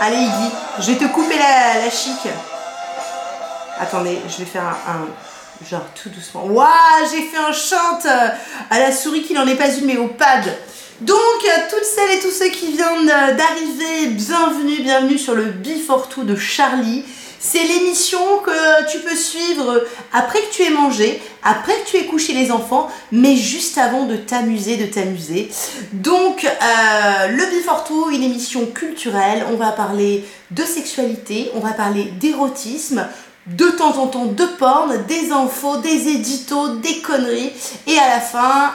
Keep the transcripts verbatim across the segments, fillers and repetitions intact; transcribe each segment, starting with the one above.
Allez Iggy, je vais te couper la, la chic. Attendez, je vais faire un, un genre tout doucement. Waouh, j'ai fait un chante à la souris qui n'en est pas une mais au pad. Donc, toutes celles et tous ceux qui viennent d'arriver, bienvenue, bienvenue sur le Before Two de Charlie. C'est l'émission que tu peux suivre après que tu aies mangé, après que tu aies couché les enfants, mais juste avant de t'amuser, de t'amuser. Donc, euh, le Before Two, une émission culturelle, on va parler de sexualité, on va parler d'érotisme, de temps en temps de porn, des infos, des éditos, des conneries et à la fin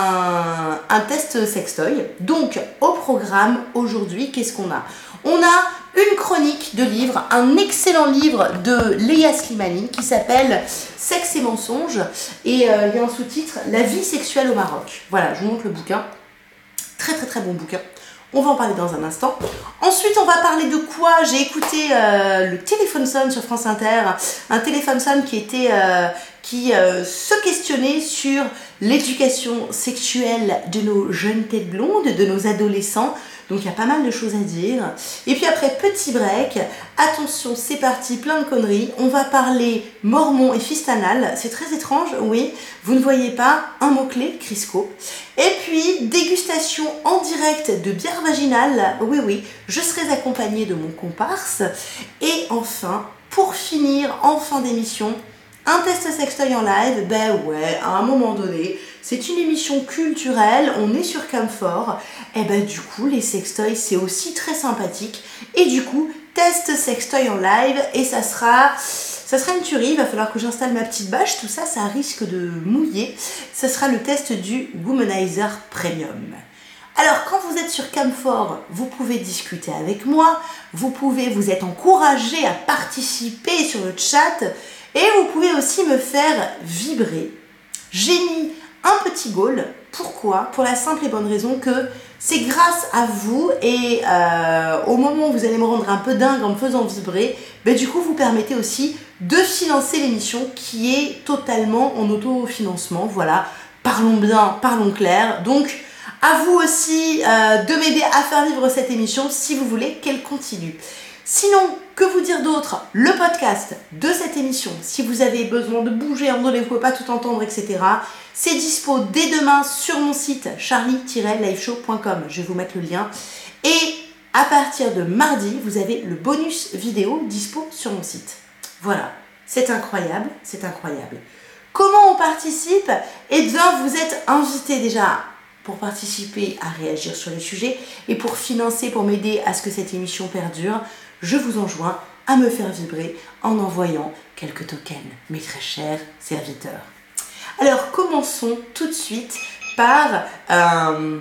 un, un test sextoy. Donc au programme aujourd'hui, qu'est-ce qu'on a? On a une chronique de livre, un excellent livre de Leia Slimani qui s'appelle Sexe et mensonges et euh, il y a un sous-titre La vie sexuelle au Maroc. Voilà, je vous montre le bouquin. Très très très bon bouquin. On va en parler dans un instant. Ensuite, on va parler de quoi? J'ai écouté euh, le téléphone sonne sur France Inter, un téléphone sonne qui était euh, qui euh, se questionnait sur l'éducation sexuelle de nos jeunes têtes blondes, de nos adolescents. Donc il y a pas mal de choses à dire. Et puis après, petit break. Attention, c'est parti, plein de conneries. On va parler mormon et fistanal. C'est très étrange, oui. Vous ne voyez pas, un mot-clé, Crisco. Et puis, dégustation en direct de bière vaginale. Oui, oui, je serai accompagnée de mon comparse. Et enfin, pour finir, en fin d'émission, un test sextoy en live. Ben ouais, à un moment donné, c'est une émission culturelle, on est sur Camfort. Et ben du coup, les sextoys, c'est aussi très sympathique. Et du coup, test sextoy en live. Et ça sera... Ça sera une tuerie, il va falloir que j'installe ma petite bâche, tout ça, ça risque de mouiller. Ça sera le test du Womanizer Premium. Alors, quand vous êtes sur Camfort, vous pouvez discuter avec moi, vous pouvez vous être encouragé à participer sur le chat, et vous pouvez aussi me faire vibrer. J'ai mis un petit goal, pourquoi? Pour la simple et bonne raison que c'est grâce à vous et euh, au moment où vous allez me rendre un peu dingue en me faisant vibrer, ben du coup vous permettez aussi de financer l'émission qui est totalement en autofinancement. Voilà, parlons bien, parlons clair. Donc à vous aussi euh, de m'aider à faire vivre cette émission si vous voulez qu'elle continue. Sinon, que vous dire d'autre? Le podcast de cette émission, si vous avez besoin de bouger, en vous ne pouvez pas tout entendre, et cetera, c'est dispo dès demain sur mon site charlie tiret liveshow point com. Je vais vous mettre le lien. Et à partir de mardi, vous avez le bonus vidéo dispo sur mon site. Voilà, c'est incroyable, c'est incroyable. Comment on participe? Eh bien, vous êtes invité déjà pour participer à réagir sur les sujets et pour financer, pour m'aider à ce que cette émission perdure. Je vous enjoins à me faire vibrer en envoyant quelques tokens, mes très chers serviteurs. Alors, commençons tout de suite par... Euh,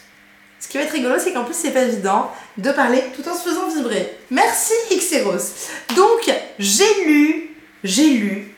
ce qui va être rigolo, c'est qu'en plus, c'est pas évident de parler tout en se faisant vibrer. Merci, Xeros. Donc, j'ai lu, j'ai lu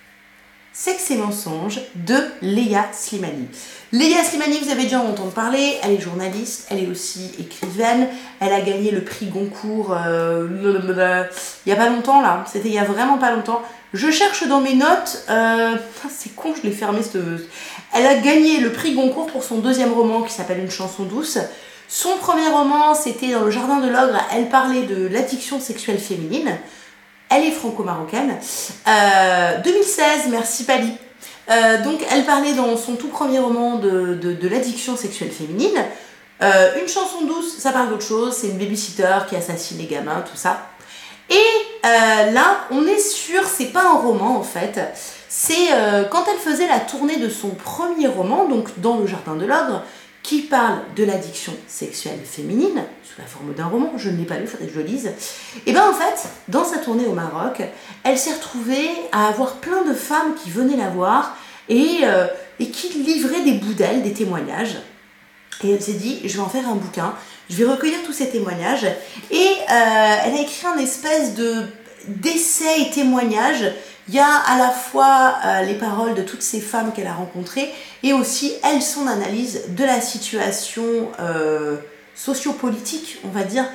Sexe et mensonges de Leia Slimani. Leia Slimani, vous avez déjà entendu parler, elle est journaliste, elle est aussi écrivaine, elle a gagné le prix Goncourt euh, il y a pas longtemps là, c'était il y a vraiment pas longtemps. Je cherche dans mes notes, euh, c'est con, je l'ai fermé cette... Elle a gagné le prix Goncourt pour son deuxième roman qui s'appelle Une chanson douce. Son premier roman, c'était Dans le jardin de l'ogre, elle parlait de l'addiction sexuelle féminine. Elle est franco-marocaine. Euh, deux mille seize, merci Pali. Euh, donc elle parlait dans son tout premier roman de, de, de l'addiction sexuelle féminine. Euh, une chanson douce, ça parle d'autre chose, c'est une babysitter qui assassine les gamins, tout ça. Et euh, là, on est sur, c'est pas un roman en fait, c'est euh, quand elle faisait la tournée de son premier roman, donc Dans le jardin de l'ogre, qui parle de l'addiction sexuelle féminine, sous la forme d'un roman, je ne l'ai pas lu, il faudrait que je le lise. Et bien en fait, dans sa tournée au Maroc, elle s'est retrouvée à avoir plein de femmes qui venaient la voir et, euh, et qui livraient des bouts d'elle, des témoignages. Et elle s'est dit, je vais en faire un bouquin, je vais recueillir tous ces témoignages. Et euh, elle a écrit un espèce de, d'essai et témoignages. Il y a à la fois euh, les paroles de toutes ces femmes qu'elle a rencontrées et aussi, elle, son analyse de la situation euh, sociopolitique, on va dire,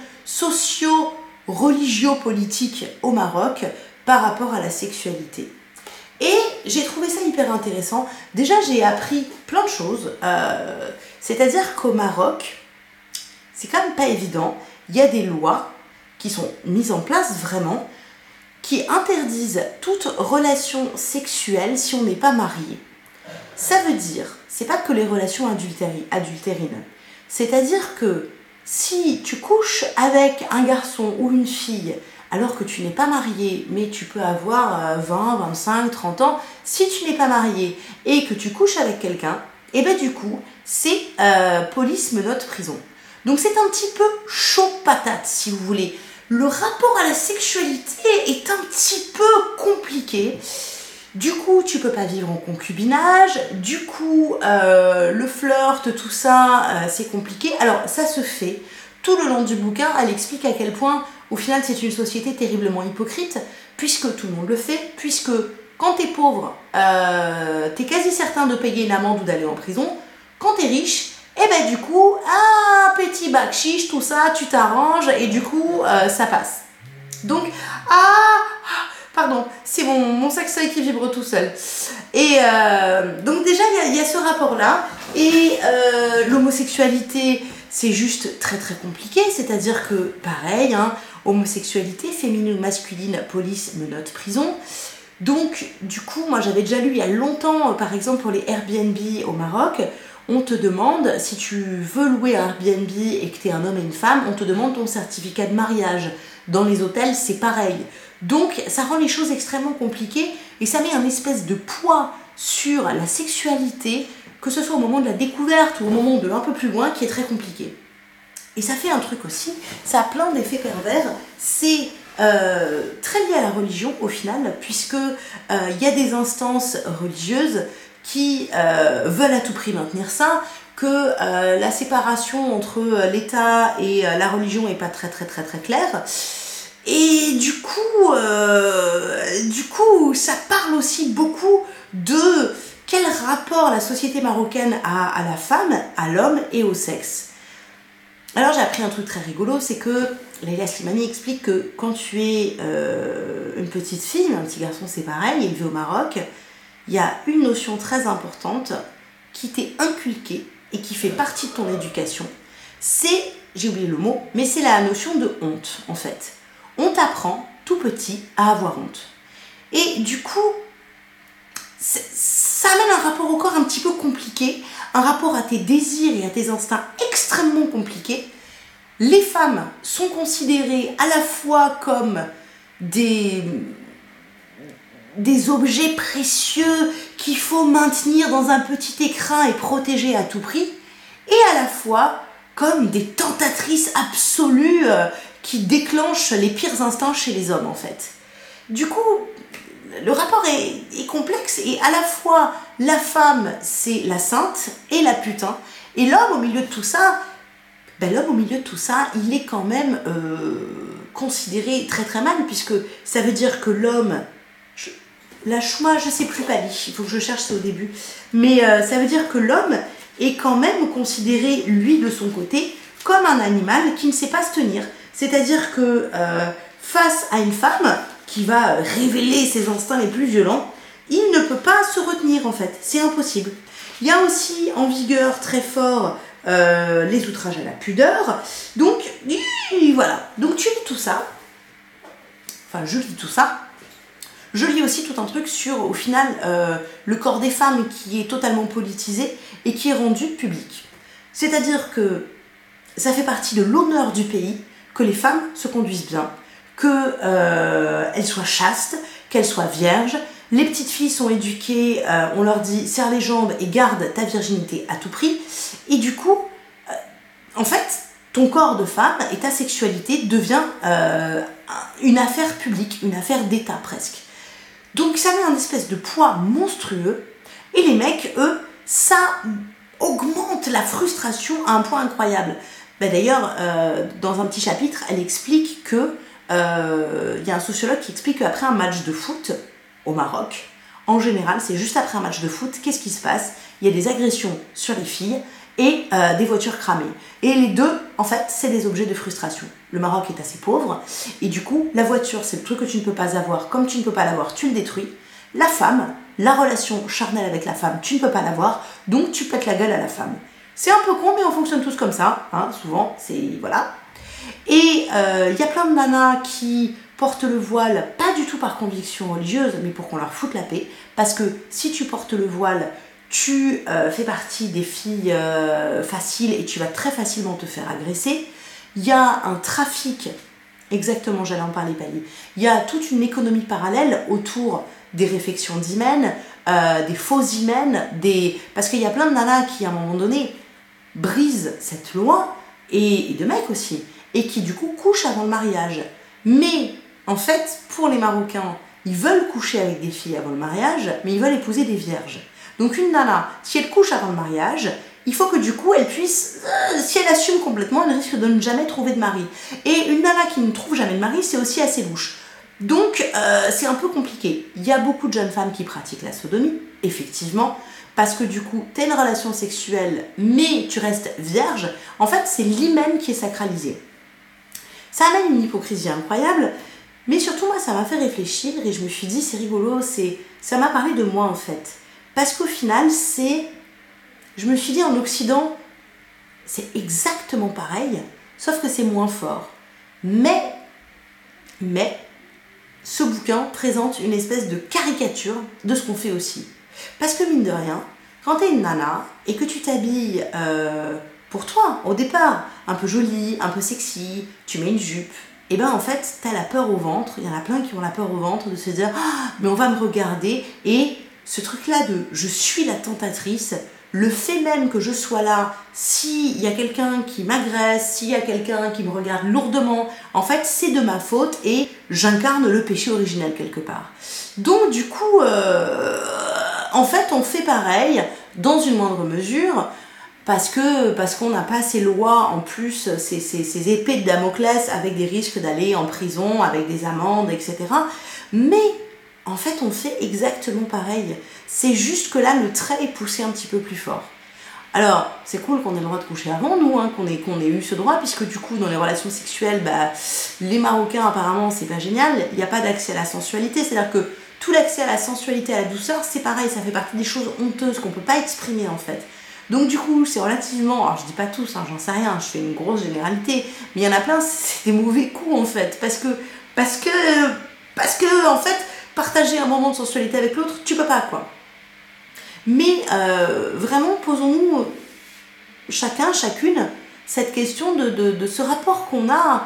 socio-religio-politique au Maroc par rapport à la sexualité. Et j'ai trouvé ça hyper intéressant. Déjà, j'ai appris plein de choses. Euh, c'est-à-dire qu'au Maroc, c'est quand même pas évident. Il y a des lois qui sont mises en place vraiment, qui interdisent toute relation sexuelle si on n'est pas marié. Ça veut dire, c'est pas que les relations adultéri- adultérines, c'est-à-dire que si tu couches avec un garçon ou une fille alors que tu n'es pas marié, mais tu peux avoir vingt, vingt-cinq, trente ans, si tu n'es pas marié et que tu couches avec quelqu'un, et bien du coup, c'est euh, police, menottes, prison. Donc c'est un petit peu chaud patate, si vous voulez. Le rapport à la sexualité est un petit peu compliqué. Du coup, tu peux pas vivre en concubinage. Du coup, euh, le flirt, tout ça, euh, c'est compliqué. Alors, ça se fait. Tout le long du bouquin, elle explique à quel point, au final, c'est une société terriblement hypocrite, puisque tout le monde le fait, puisque quand t'es pauvre, euh, t'es quasi certain de payer une amende ou d'aller en prison. Quand t'es riche, et ben du coup, ah, petit bac chiche, tout ça, tu t'arranges, et du coup, euh, ça passe. Donc, ah, pardon, c'est mon, mon sextoy qui vibre tout seul. Et euh, donc déjà, il y, y a ce rapport-là, et euh, l'homosexualité, c'est juste très très compliqué, c'est-à-dire que, pareil, hein, homosexualité, féminine ou masculine, police, menottes, prison. Donc, du coup, moi j'avais déjà lu il y a longtemps, par exemple pour les Airbnb au Maroc, on te demande, si tu veux louer un Airbnb et que tu es un homme et une femme, on te demande ton certificat de mariage. Dans les hôtels, c'est pareil. Donc, ça rend les choses extrêmement compliquées et ça met un espèce de poids sur la sexualité, que ce soit au moment de la découverte ou au moment de un peu plus loin, qui est très compliqué. Et ça fait un truc aussi, ça a plein d'effets pervers, c'est euh, très lié à la religion au final, puisque euh, y a des instances religieuses qui euh, veulent à tout prix maintenir ça, que euh, la séparation entre l'État et euh, la religion n'est pas très très très très claire. Et du coup, euh, du coup, ça parle aussi beaucoup de quel rapport la société marocaine a à la femme, à l'homme et au sexe. Alors j'ai appris un truc très rigolo, c'est que Leila Slimani explique que quand tu es euh, une petite fille, un petit garçon c'est pareil, élevé au Maroc, il y a une notion très importante qui t'est inculquée et qui fait partie de ton éducation. C'est, j'ai oublié le mot, mais c'est la notion de honte en fait. On t'apprend tout petit à avoir honte. Et du coup, ça amène un rapport au corps un petit peu compliqué, un rapport à tes désirs et à tes instincts extrêmement compliqué. Les femmes sont considérées à la fois comme des, des objets précieux qu'il faut maintenir dans un petit écrin et protéger à tout prix, et à la fois comme des tentatrices absolues euh, qui déclenchent les pires instincts chez les hommes en fait. Du coup, le rapport est, est complexe et à la fois la femme c'est la sainte et la putain, et l'homme au milieu de tout ça, ben l'homme au milieu de tout ça, il est quand même euh, considéré très très mal, puisque ça veut dire que l'homme, je, la choix, je sais plus Pali, il faut que je cherche ça au début, mais euh, ça veut dire que l'homme est quand même considéré, lui de son côté, comme un animal qui ne sait pas se tenir. C'est-à-dire que euh, face à une femme qui va révéler ses instincts les plus violents, il ne peut pas se retenir en fait, c'est impossible. Il y a aussi en vigueur très fort euh, les outrages à la pudeur, donc voilà, donc tu lis tout ça, enfin je lis tout ça, je lis aussi tout un truc sur au final euh, le corps des femmes qui est totalement politisé et qui est rendu public. C'est-à-dire que ça fait partie de l'honneur du pays que les femmes se conduisent bien, qu'elles euh, soient chastes, qu'elles soient vierges. Les petites filles sont éduquées, euh, on leur dit serre les jambes et garde ta virginité à tout prix. Et du coup, euh, en fait, ton corps de femme et ta sexualité devient euh, une affaire publique, une affaire d'État presque. Donc ça met un espèce de poids monstrueux. Et les mecs, eux, ça augmente la frustration à un point incroyable. Ben d'ailleurs, euh, dans un petit chapitre, elle explique que euh, y a un sociologue qui explique qu'après un match de foot au Maroc, en général, c'est juste après un match de foot, qu'est-ce qui se passe? Il y a des agressions sur les filles et euh, des voitures cramées. Et les deux, en fait, c'est des objets de frustration. Le Maroc est assez pauvre, et du coup, la voiture, c'est le truc que tu ne peux pas avoir. Comme tu ne peux pas l'avoir, tu le détruis. La femme, la relation charnelle avec la femme, tu ne peux pas l'avoir, donc tu pètes la gueule à la femme. C'est un peu con, mais on fonctionne tous comme ça, hein, souvent, c'est... voilà. Et il euh, y a plein de nanas qui portent le voile, pas du tout par conviction religieuse, mais pour qu'on leur foute la paix. Parce que si tu portes le voile, tu euh, fais partie des filles euh, faciles et tu vas très facilement te faire agresser. Il y a un trafic, exactement, j'allais en parler, Pali. Il y a toute une économie parallèle autour des réfections d'hymen, euh, des faux hymen, des... parce qu'il y a plein de nanas qui, à un moment donné, brisent cette loi, et, et de mecs aussi, et qui, du coup, couchent avant le mariage. Mais, en fait, pour les Marocains, ils veulent coucher avec des filles avant le mariage, mais ils veulent épouser des vierges. Donc une nana, si elle couche avant le mariage, il faut que du coup elle puisse, euh, si elle assume complètement, elle risque de ne jamais trouver de mari. Et une nana qui ne trouve jamais de mari, c'est aussi assez louche. Donc euh, c'est un peu compliqué. Il y a beaucoup de jeunes femmes qui pratiquent la sodomie, effectivement, parce que du coup, tu as une relation sexuelle, mais tu restes vierge. En fait, c'est l'hymen qui est sacralisé. Ça amène une hypocrisie incroyable, mais surtout moi ça m'a fait réfléchir et je me suis dit c'est rigolo, c'est, ça m'a parlé de moi en fait. Parce qu'au final, c'est... Je me suis dit, en Occident, c'est exactement pareil, sauf que c'est moins fort. Mais, mais, ce bouquin présente une espèce de caricature de ce qu'on fait aussi. Parce que, mine de rien, quand t'es une nana et que tu t'habilles euh, pour toi, au départ, un peu jolie, un peu sexy, tu mets une jupe, et ben en fait, t'as la peur au ventre, il y en a plein qui ont la peur au ventre de se dire « Ah, mais on va me regarder » et... Ce truc-là de « je suis la tentatrice », le fait même que je sois là, s'il y a quelqu'un qui m'agresse, s'il y a quelqu'un qui me regarde lourdement, en fait, c'est de ma faute et j'incarne le péché originel quelque part. Donc, du coup, euh, en fait, on fait pareil, dans une moindre mesure, parce que parce qu'on n'a pas ces lois, en plus, ces, ces, ces épées de Damoclès avec des risques d'aller en prison, avec des amendes, et cetera. Mais... en fait, on fait exactement pareil. C'est juste que là, le trait est poussé un petit peu plus fort. Alors, c'est cool qu'on ait le droit de coucher avant, nous, hein, qu'on ait, qu'on ait eu ce droit, puisque du coup, dans les relations sexuelles, bah, les Marocains, apparemment, c'est pas génial. Il n'y a pas d'accès à la sensualité. C'est-à-dire que tout l'accès à la sensualité, à la douceur, c'est pareil. Ça fait partie des choses honteuses qu'on peut pas exprimer, en fait. Donc, du coup, c'est relativement... Alors, je dis pas tous, hein, j'en sais rien, je fais une grosse généralité. Mais il y en a plein, c'est des mauvais coups, en fait. Parce que... Parce que... Parce que, en fait... partager un moment de sensualité avec l'autre, tu peux pas quoi. Mais euh, vraiment, posons-nous chacun, chacune, cette question de, de, de ce rapport qu'on a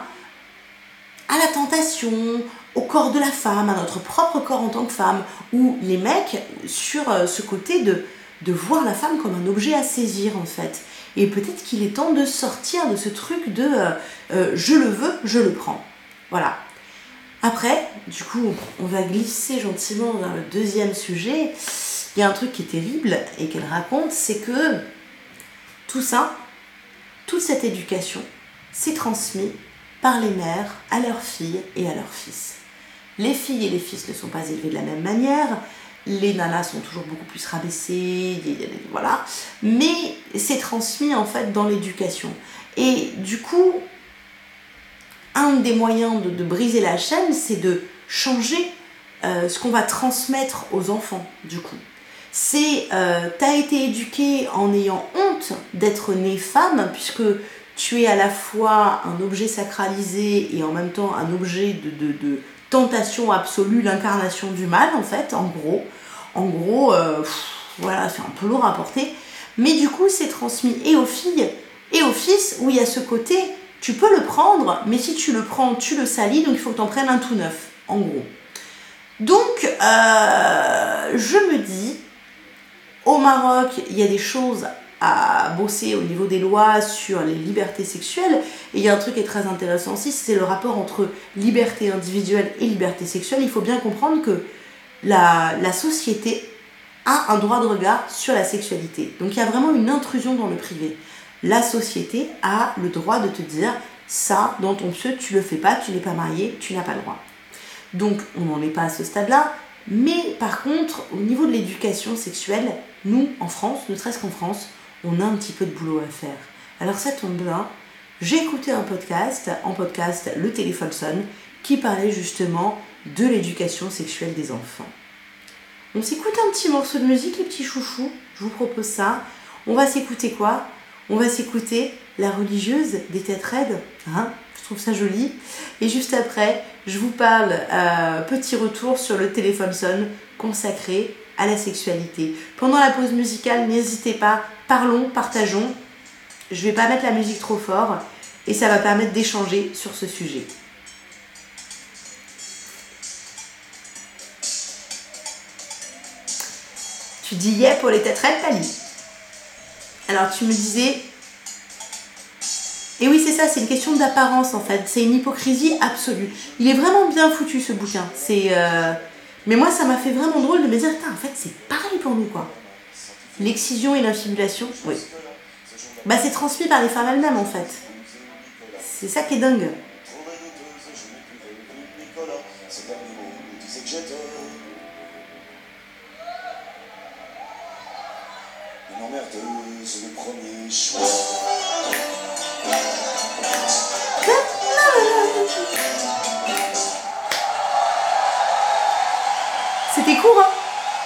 à la tentation, au corps de la femme, à notre propre corps en tant que femme, ou les mecs sur ce côté de, de voir la femme comme un objet à saisir en fait. Et peut-être qu'il est temps de sortir de ce truc de euh, euh, je le veux, je le prends. Voilà. Après, du coup, on va glisser gentiment vers le deuxième sujet. Il y a un truc qui est terrible et qu'elle raconte, c'est que tout ça, toute cette éducation, c'est transmis par les mères à leurs filles et à leurs fils. Les filles et les fils ne sont pas élevés de la même manière, les nanas sont toujours beaucoup plus rabaissées, voilà, mais c'est transmis en fait dans l'éducation. Et du coup, un des moyens de, de briser la chaîne, c'est de changer euh, ce qu'on va transmettre aux enfants, du coup. C'est, euh, t'as été éduqué en ayant honte d'être née femme, puisque tu es à la fois un objet sacralisé et en même temps un objet de, de, de tentation absolue, l'incarnation du mal, en fait, en gros. En gros, euh, pff, voilà, c'est un peu lourd à porter. Mais du coup, c'est transmis et aux filles et aux fils, où il y a ce côté... Tu peux le prendre, mais si tu le prends, tu le salis, donc il faut que tu en prennes un tout neuf, en gros. Donc, euh, je me dis, au Maroc, il y a des choses à bosser au niveau des lois sur les libertés sexuelles, et il y a un truc qui est très intéressant aussi, c'est le rapport entre liberté individuelle et liberté sexuelle. Il faut bien comprendre que la, la société a un droit de regard sur la sexualité. Donc il y a vraiment une intrusion dans le privé. La société a le droit de te dire ça dans ton pseudo, tu le fais pas, tu n'es pas marié, tu n'as pas le droit. Donc on n'en est pas à ce stade-là, mais par contre au niveau de l'éducation sexuelle, nous en France, ne serait-ce qu'en France, on a un petit peu de boulot à faire. Alors ça tombe bien, j'ai écouté un podcast, en podcast Le Téléphone sonne, qui parlait justement de l'éducation sexuelle des enfants. On s'écoute un petit morceau de musique les petits chouchous, je vous propose ça. On va s'écouter quoi ? On va s'écouter La religieuse des têtes raides, hein ? je trouve ça joli. Et juste après, je vous parle, euh, petit retour sur le téléphone sonne consacré à la sexualité. Pendant la pause musicale, n'hésitez pas, parlons, partageons. Je vais pas mettre la musique trop fort et ça va permettre d'échanger sur ce sujet. Tu dis yeah pour les têterettes, Tali. Alors tu me disais... Et oui, c'est ça, c'est une question d'apparence en fait. C'est une hypocrisie absolue. Il est vraiment bien foutu ce bouquin. C'est, euh... Mais moi, ça m'a fait vraiment drôle de me dire, en fait, c'est pareil pour nous, quoi. L'excision et l'infibulation, oui. Bah, c'est transmis par les femmes elles-mêmes, en fait. C'est ça qui est dingue. Une emmerdeuse, le premier choix. C'était court, hein?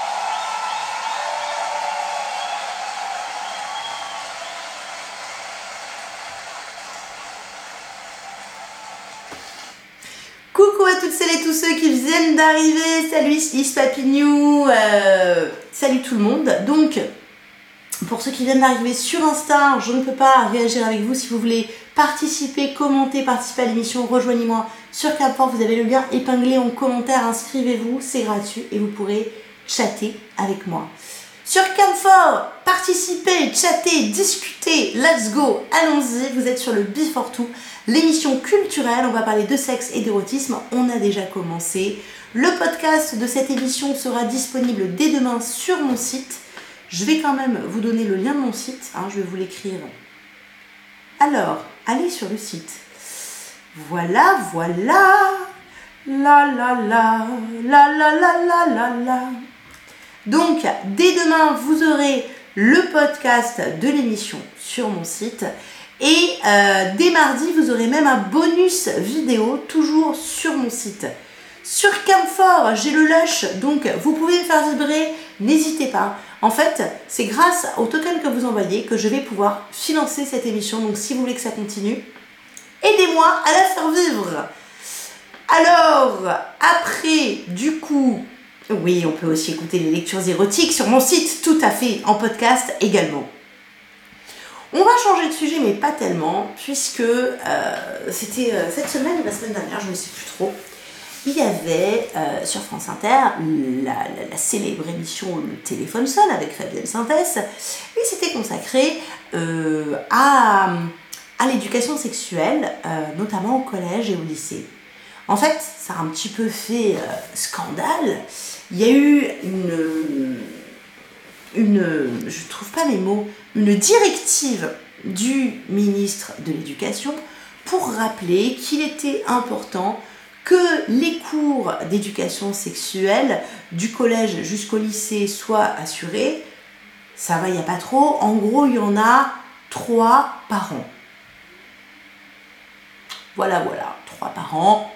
Coucou à toutes celles et tous ceux qui viennent d'arriver. Salut Is Papignou. Euh, salut tout le monde. Donc, pour ceux qui viennent d'arriver sur Insta, je ne peux pas réagir avec vous. Si vous voulez participer, commenter, participer à l'émission, rejoignez-moi sur Camfort. Vous avez le lien épinglé en commentaire. Inscrivez-vous, c'est gratuit et vous pourrez chatter avec moi. Sur Camfort, participez, chattez, discutez, let's go, allons-y. Vous êtes sur le Before Two, l'émission culturelle. On va parler de sexe et d'érotisme. On a déjà commencé. Le podcast de cette émission sera disponible dès demain sur mon site. Je vais quand même vous donner le lien de mon site, hein, je vais vous l'écrire. Alors, allez sur le site. Voilà, voilà. La la la, la la la la la la. Donc, dès demain, vous aurez le podcast de l'émission sur mon site. Et euh, dès mardi, vous aurez même un bonus vidéo, toujours sur mon site. Sur Camfort, j'ai le lush, donc vous pouvez me faire vibrer, n'hésitez pas. En fait, c'est grâce au token que vous envoyez que je vais pouvoir financer cette émission. Donc si vous voulez que ça continue, aidez-moi à la faire vivre. Alors, après, du coup, oui, on peut aussi écouter les lectures érotiques sur mon site, tout à fait, en podcast également. On va changer de sujet, mais pas tellement, puisque euh, c'était euh, cette semaine ou la semaine dernière, je ne sais plus trop. Il y avait euh, sur France Inter la, la, la célèbre émission Le téléphone sonne avec Fabienne Synthès et c'était consacré euh, à, à l'éducation sexuelle, euh, notamment au collège et au lycée. En fait, ça a un petit peu fait euh, scandale. Il y a eu une, une, je ne trouve pas mes mots, une directive du ministre de l'Éducation pour rappeler qu'il était important que les cours d'éducation sexuelle du collège jusqu'au lycée soient assurés. Ça va, il n'y a pas trop. En gros, il y en a trois par an. Voilà, voilà, trois par an.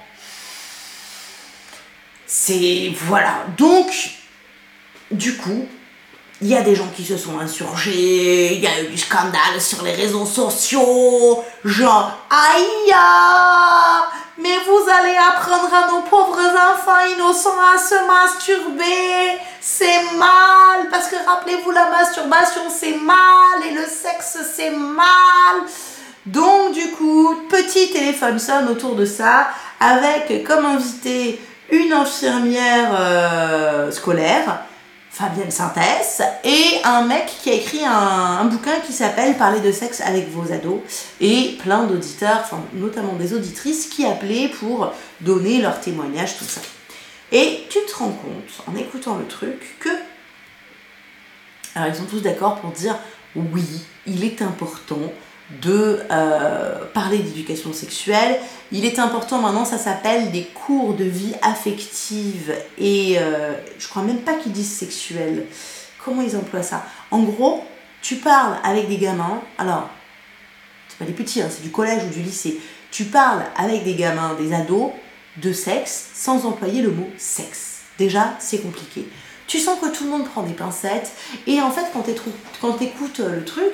C'est... Voilà. Donc, du coup, il y a des gens qui se sont insurgés, il y a eu du scandale sur les réseaux sociaux, genre, aïe, mais vous allez apprendre à nos pauvres enfants innocents à se masturber, c'est mal, parce que rappelez-vous, la masturbation c'est mal, et le sexe c'est mal. Donc du coup, petit téléphone sonne autour de ça, avec comme invité une infirmière euh, scolaire, Fabienne Synthès, et un mec qui a écrit un, un bouquin qui s'appelle « Parler de sexe avec vos ados » et plein d'auditeurs, enfin, notamment des auditrices, qui appelaient pour donner leur témoignage, tout ça. Et tu te rends compte, en écoutant le truc, que... Alors ils sont tous d'accord pour dire « Oui, il est important de euh, parler d'éducation sexuelle. Il est important maintenant, ça s'appelle des cours de vie affective et euh, je crois même pas qu'ils disent sexuelle. Comment ils emploient ça? En gros, tu parles avec des gamins, alors, c'est pas des petits, hein, c'est du collège ou du lycée. Tu parles avec des gamins, des ados, de sexe sans employer le mot sexe. Déjà, c'est compliqué. Tu sens que tout le monde prend des pincettes et en fait, quand tu écoutes le truc,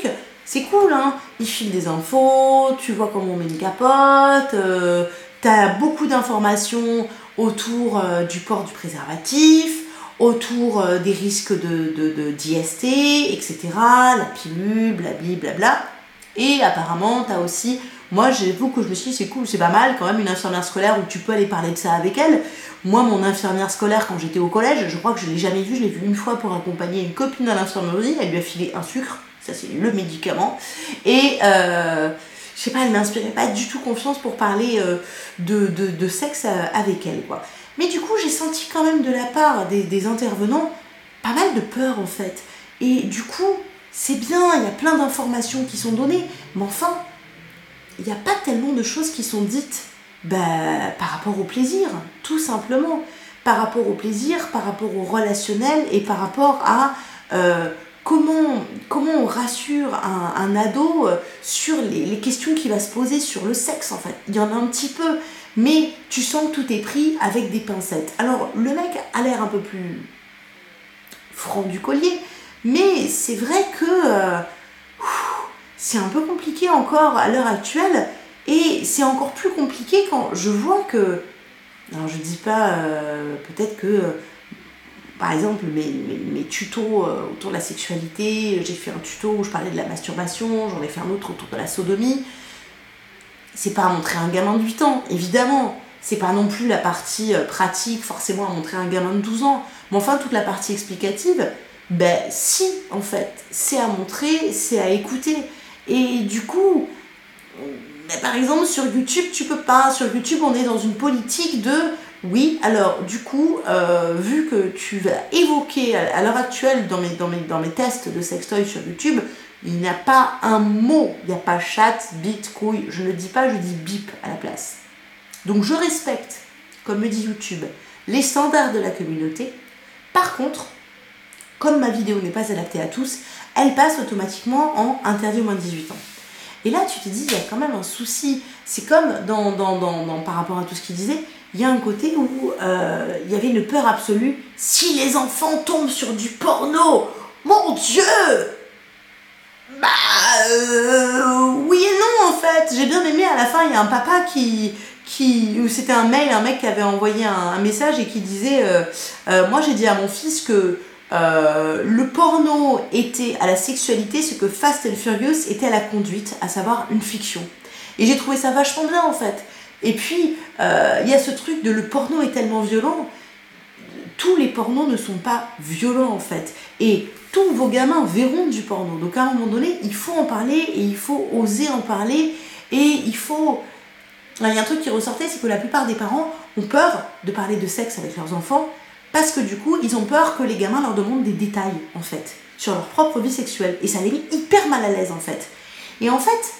c'est cool, hein. Ils filent des infos, tu vois comment on met une capote, euh, t'as beaucoup d'informations autour euh, du port du préservatif, autour euh, des risques de, de, de, d'I S T, et cetera, la pilule, blabli, blabla. Et apparemment, t'as aussi... Moi, j'avoue que je me suis dit, c'est cool, c'est pas mal, quand même, une infirmière scolaire où tu peux aller parler de ça avec elle. Moi, mon infirmière scolaire, quand j'étais au collège, je crois que je l'ai jamais vue, je l'ai vue une fois pour accompagner une copine à l'infirmerie, elle lui a filé un sucre, ça c'est le médicament, et... Euh, je sais pas, elle m'inspirait pas du tout confiance pour parler euh, de, de, de sexe avec elle, quoi. Mais du coup, j'ai senti quand même de la part des, des intervenants pas mal de peur, en fait. Et du coup, c'est bien, il y a plein d'informations qui sont données, mais enfin, il n'y a pas tellement de choses qui sont dites bah, par rapport au plaisir, tout simplement. Par rapport au plaisir, par rapport au relationnel et par rapport à... Euh, Comment, comment on rassure un, un ado sur les, les questions qu'il va se poser sur le sexe, en fait. Il y en a un petit peu, mais tu sens que tout est pris avec des pincettes. Alors, le mec a l'air un peu plus franc du collier, mais c'est vrai que euh, c'est un peu compliqué encore à l'heure actuelle, et c'est encore plus compliqué quand je vois que... Alors, je dis pas, euh, peut-être que... Euh, Par exemple, mes, mes, mes tutos autour de la sexualité, j'ai fait un tuto où je parlais de la masturbation, j'en ai fait un autre autour de la sodomie. C'est pas à montrer à un gamin de huit ans, évidemment. C'est pas non plus la partie pratique, forcément à montrer à un gamin de douze ans. Mais enfin, toute la partie explicative, ben si, en fait. C'est à montrer, c'est à écouter. Et du coup, ben, par exemple, sur YouTube, tu peux pas. Sur YouTube, on est dans une politique de... Oui, alors du coup, euh, vu que tu vas évoquer à, à l'heure actuelle dans mes, dans, mes, dans mes tests de sextoy sur YouTube, il n'y a pas un mot, il n'y a pas chat, bite, couille, je ne dis pas, je dis bip à la place. Donc je respecte, comme me dit YouTube, les standards de la communauté. Par contre, comme ma vidéo n'est pas adaptée à tous, elle passe automatiquement en interdit aux moins de dix-huit ans. Et là, tu te dis, il y a quand même un souci. C'est comme dans, dans, dans, dans, par rapport à tout ce qu'il disait, il y a un côté où euh, il y avait une peur absolue. Si les enfants tombent sur du porno, mon Dieu! Bah, euh, oui et non, en fait. J'ai bien aimé, à la fin, il y a un papa qui... qui ou c'était un mail, un mec qui avait envoyé un, un message et qui disait euh, euh, moi, j'ai dit à mon fils que Euh, le porno était à la sexualité ce que Fast and Furious était à la conduite, à savoir une fiction. Et j'ai trouvé ça vachement bien, en fait. Et puis, il euh, y a ce truc de le porno est tellement violent. Tous les pornos ne sont pas violents, en fait. Et tous vos gamins verront du porno. Donc, à un moment donné, il faut en parler et il faut oser en parler. Et il faut... Il y a un truc qui ressortait, c'est que la plupart des parents ont peur de parler de sexe avec leurs enfants parce que du coup, ils ont peur que les gamins leur demandent des détails, en fait, sur leur propre vie sexuelle. Et ça les met hyper mal à l'aise, en fait. Et en fait,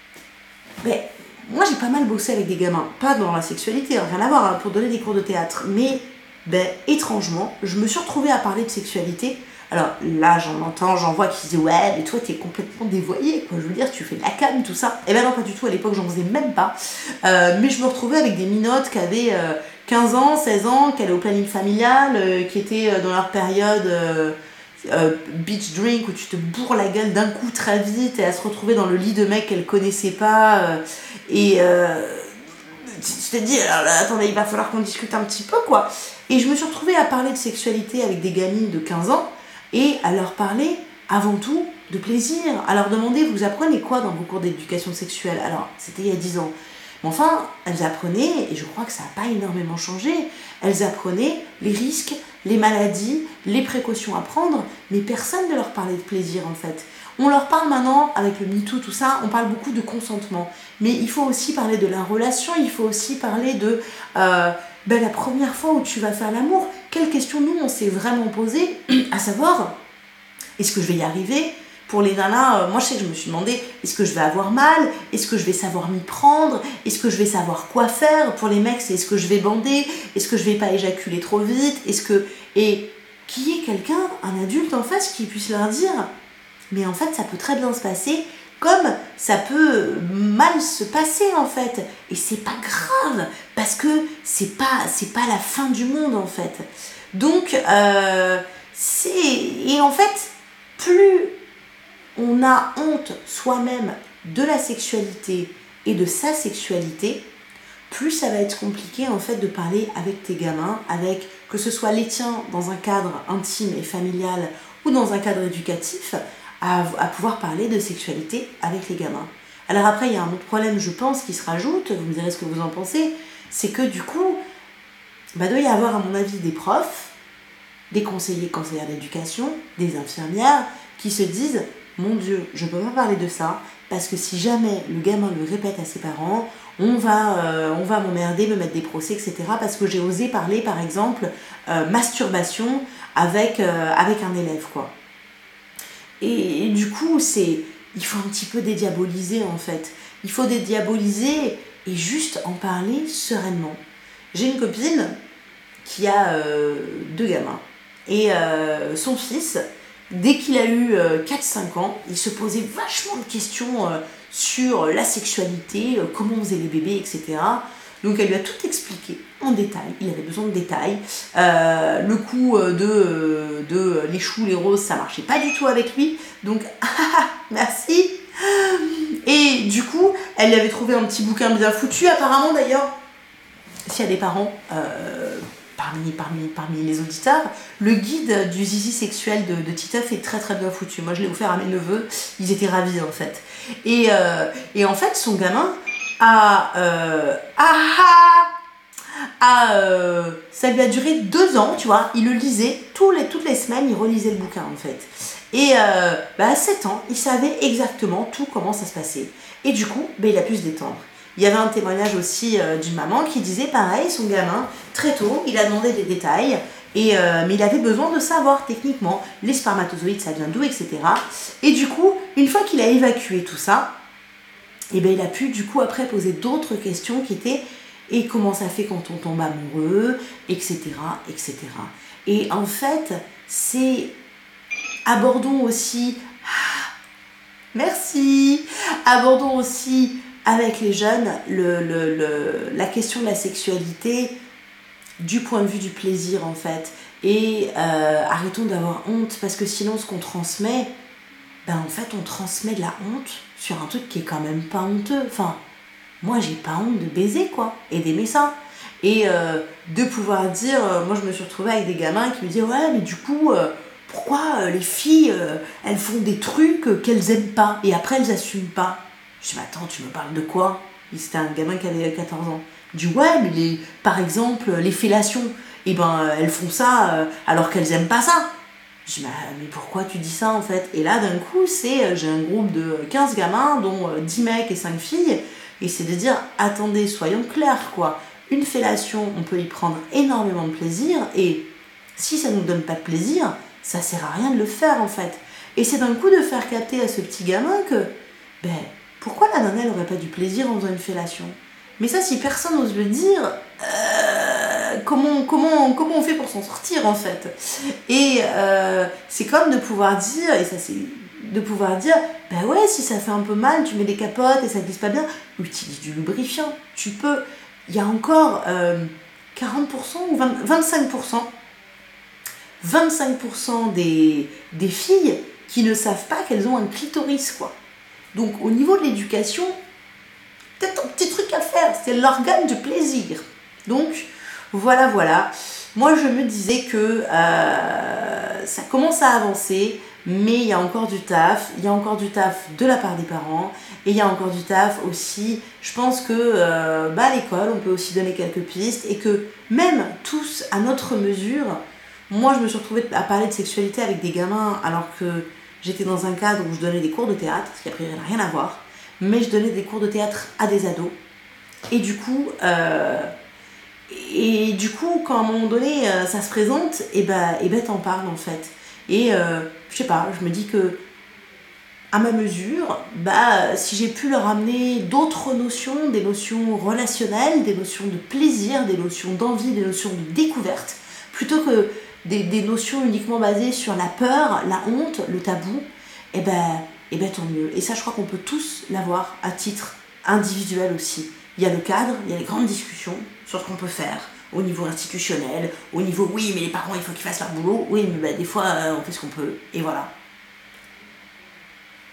ben, moi, j'ai pas mal bossé avec des gamins. Pas dans la sexualité, rien à voir, hein, pour donner des cours de théâtre. Mais, ben, étrangement, je me suis retrouvée à parler de sexualité. Alors là, j'en entends, j'en vois qui disent « Ouais, mais toi, t'es complètement dévoyé, quoi. Je veux dire, tu fais de la cam, tout ça. » Eh ben non, pas du tout. À l'époque, j'en faisais même pas. Euh, mais je me retrouvais avec des minottes qui avaient... Euh, quinze ans, seize ans, qui allaient au planning familial, euh, qui étaient dans leur période euh, euh, beach drink, où tu te bourres la gueule d'un coup très vite, et à se retrouver dans le lit de mecs qu'elle connaissait pas. Euh, et euh, tu t'es dit, alors là, attendez, il va falloir qu'on discute un petit peu, quoi. Et je me suis retrouvée à parler de sexualité avec des gamines de quinze ans, et à leur parler, avant tout, de plaisir. À leur demander, vous apprenez quoi dans vos cours d'éducation sexuelle? Alors, c'était il y a dix ans. Mais enfin, elles apprenaient, et je crois que ça n'a pas énormément changé, elles apprenaient les risques, les maladies, les précautions à prendre, mais personne ne leur parlait de plaisir, en fait. On leur parle maintenant, avec le MeToo, tout ça, on parle beaucoup de consentement. Mais il faut aussi parler de la relation, il faut aussi parler de euh, ben, la première fois où tu vas faire l'amour. Quelles questions, nous, on s'est vraiment posées, à savoir, est-ce que je vais y arriver ? Pour les nanas, euh, moi je sais que je me suis demandé, est-ce que je vais avoir mal? Est-ce que je vais savoir m'y prendre? Est-ce que je vais savoir quoi faire? Pour les mecs, c'est est-ce que je vais bander? Est-ce que je vais pas éjaculer trop vite? Est-ce que... Et qu'il y ait quelqu'un, un adulte en face, qui puisse leur dire, mais en fait ça peut très bien se passer, comme ça peut mal se passer en fait. Et c'est pas grave, parce que c'est pas, c'est pas la fin du monde en fait. Donc, euh, c'est... Et en fait, plus... on a honte soi-même de la sexualité et de sa sexualité, plus ça va être compliqué en fait de parler avec tes gamins, avec que ce soit les tiens dans un cadre intime et familial ou dans un cadre éducatif, à, à pouvoir parler de sexualité avec les gamins. Alors après, il y a un autre problème, je pense, qui se rajoute, vous me direz ce que vous en pensez, c'est que du coup, bah, doit y avoir à mon avis des profs, des conseillers, conseillères d'éducation, des infirmières, qui se disent « Mon Dieu, je ne peux pas parler de ça, parce que si jamais le gamin le répète à ses parents, on va, euh, on va m'emmerder, me mettre des procès, et cetera. Parce que j'ai osé parler, par exemple, euh, masturbation avec, euh, avec un élève, quoi. » Et, et du coup, c'est, il faut un petit peu dédiaboliser, en fait. Il faut dédiaboliser et juste en parler sereinement. J'ai une copine qui a euh, deux gamins. Et euh, son fils, dès qu'il a eu euh, quatre cinq ans, il se posait vachement de questions euh, sur la sexualité, euh, comment on faisait les bébés, et cetera. Donc elle lui a tout expliqué en détail, il avait besoin de détails. Euh, le coup de, de les choux, les roses, ça marchait pas du tout avec lui. Donc, merci. Et du coup, elle lui avait trouvé un petit bouquin bien foutu, apparemment d'ailleurs. S'il y a des parents... Euh, Parmi, parmi, parmi les auditeurs, le guide du zizi sexuel de, de Titeuf est très très bien foutu. Moi je l'ai offert à mes neveux, ils étaient ravis en fait. Et, euh, et en fait son gamin a... Euh, ah, a euh, ça lui a duré deux ans, tu vois, il le lisait tous les, toutes les semaines, il relisait le bouquin en fait. Et euh, bah, à sept ans, il savait exactement tout comment ça se passait. Et du coup, bah, il a pu se détendre. Il y avait un témoignage aussi euh, d'une maman qui disait pareil, son gamin, très tôt, il a demandé des détails, et, euh, mais il avait besoin de savoir techniquement les spermatozoïdes, ça vient d'où, et cetera. Et du coup, une fois qu'il a évacué tout ça, et ben, il a pu du coup après poser d'autres questions qui étaient et comment ça fait quand on tombe amoureux, et cetera, et cetera. Et en fait, c'est... Abordons aussi... Ah, merci. Abordons aussi... avec les jeunes, le, le, le, la question de la sexualité du point de vue du plaisir en fait. Et euh, arrêtons d'avoir honte, parce que sinon ce qu'on transmet, ben en fait on transmet de la honte sur un truc qui est quand même pas honteux. Enfin, moi j'ai pas honte de baiser quoi, et d'aimer ça. Et euh, de pouvoir dire, euh, moi je me suis retrouvée avec des gamins qui me disaient ouais mais du coup... Euh, pourquoi euh, les filles, euh, elles font des trucs euh, qu'elles aiment pas, et après elles assument pas? Je dis, mais attends, tu me parles de quoi? C'était un gamin qui avait quatorze ans. Je dis, ouais, mais les, par exemple, les fellations, eh ben, elles font ça euh, alors qu'elles aiment pas ça. Je dis, mais pourquoi tu dis ça en fait? Et là, d'un coup, c'est, j'ai un groupe de quinze gamins, dont dix mecs et cinq filles, et c'est de dire, attendez, soyons clairs, quoi. Une fellation, on peut y prendre énormément de plaisir, et si ça nous donne pas de plaisir, ça sert à rien de le faire en fait. Et c'est d'un coup de faire capter à ce petit gamin que, ben, pourquoi la nana n'aurait pas du plaisir en faisant une fellation? Mais ça, si personne n'ose le dire, euh, comment, comment, comment on fait pour s'en sortir en fait? Et euh, c'est comme de pouvoir dire, et ça c'est de pouvoir dire, ben ouais, si ça fait un peu mal, tu mets des capotes et ça glisse pas bien, utilise du lubrifiant, tu peux. Il y a encore euh, quarante pour cent ou vingt, vingt-cinq pour cent, vingt-cinq pour cent des, des filles qui ne savent pas qu'elles ont un clitoris, quoi. Donc au niveau de l'éducation, peut-être un petit truc à faire, c'est l'organe du plaisir. Donc voilà, voilà. Moi je me disais que euh, ça commence à avancer, mais il y a encore du taf, il y a encore du taf de la part des parents, et il y a encore du taf aussi. Je pense que euh, bah, à l'école, on peut aussi donner quelques pistes, et que même tous à notre mesure, moi je me suis retrouvée à parler de sexualité avec des gamins alors que j'étais dans un cadre où je donnais des cours de théâtre, ce qui a priori n'a rien à voir, mais je donnais des cours de théâtre à des ados. Et du coup, euh, et du coup quand à un moment donné euh, ça se présente, et ben, et ben t'en parles en fait. Et euh, je sais pas, je me dis que à ma mesure, bah, si j'ai pu leur amener d'autres notions, des notions relationnelles, des notions de plaisir, des notions d'envie, des notions de découverte, plutôt que des, des notions uniquement basées sur la peur, la honte, le tabou, et ben, et ben tant mieux. Et ça, je crois qu'on peut tous l'avoir à titre individuel aussi. Il y a le cadre, il y a les grandes discussions sur ce qu'on peut faire au niveau institutionnel, au niveau oui, mais les parents, il faut qu'ils fassent leur boulot, oui, mais ben, des fois, euh, on fait ce qu'on peut, et voilà.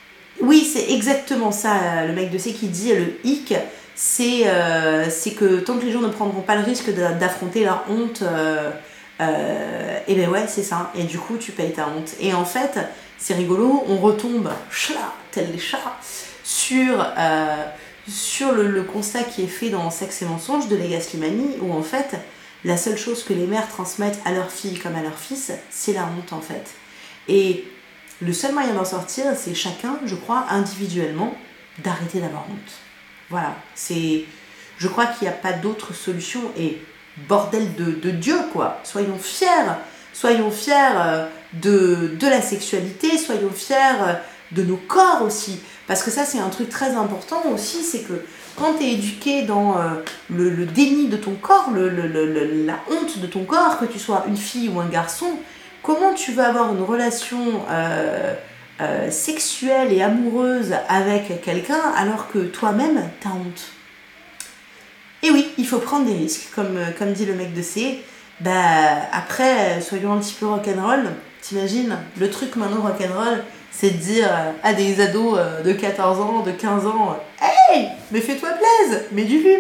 oui, c'est exactement ça, le mec de C qui dit, le hic, c'est euh, que tant que les gens ne prendront pas le risque d'affronter leur honte, euh, euh, et ben ouais, c'est ça. Et du coup, tu payes ta honte. Et en fait, c'est rigolo, on retombe, chla, tel les chats, sur, euh, sur le, le constat qui est fait dans Sexe et mensonges de Legas Slimani, où en fait, la seule chose que les mères transmettent à leurs filles comme à leurs fils, c'est la honte en fait. Et le seul moyen d'en sortir, c'est chacun, je crois, individuellement, d'arrêter d'avoir honte. Voilà, c'est... Je crois qu'il n'y a pas d'autre solution, et bordel de, de Dieu, quoi. Soyons fiers, soyons fiers de, de la sexualité, soyons fiers de nos corps aussi. Parce que ça, c'est un truc très important aussi, c'est que quand tu es éduqué dans euh, le, le déni de ton corps, le, le, le, la honte de ton corps, que tu sois une fille ou un garçon, comment tu vas avoir une relation euh, euh, sexuelle et amoureuse avec quelqu'un alors que toi-même, t'as honte? Et oui, il faut prendre des risques, comme, comme dit le mec de C. Bah, après, soyons un petit peu rock'n'roll. T'imagines, le truc maintenant rock'n'roll, c'est de dire à des ados de quatorze ans, de quinze ans, « Hey, mais fais-toi plaisir, mets du pub !»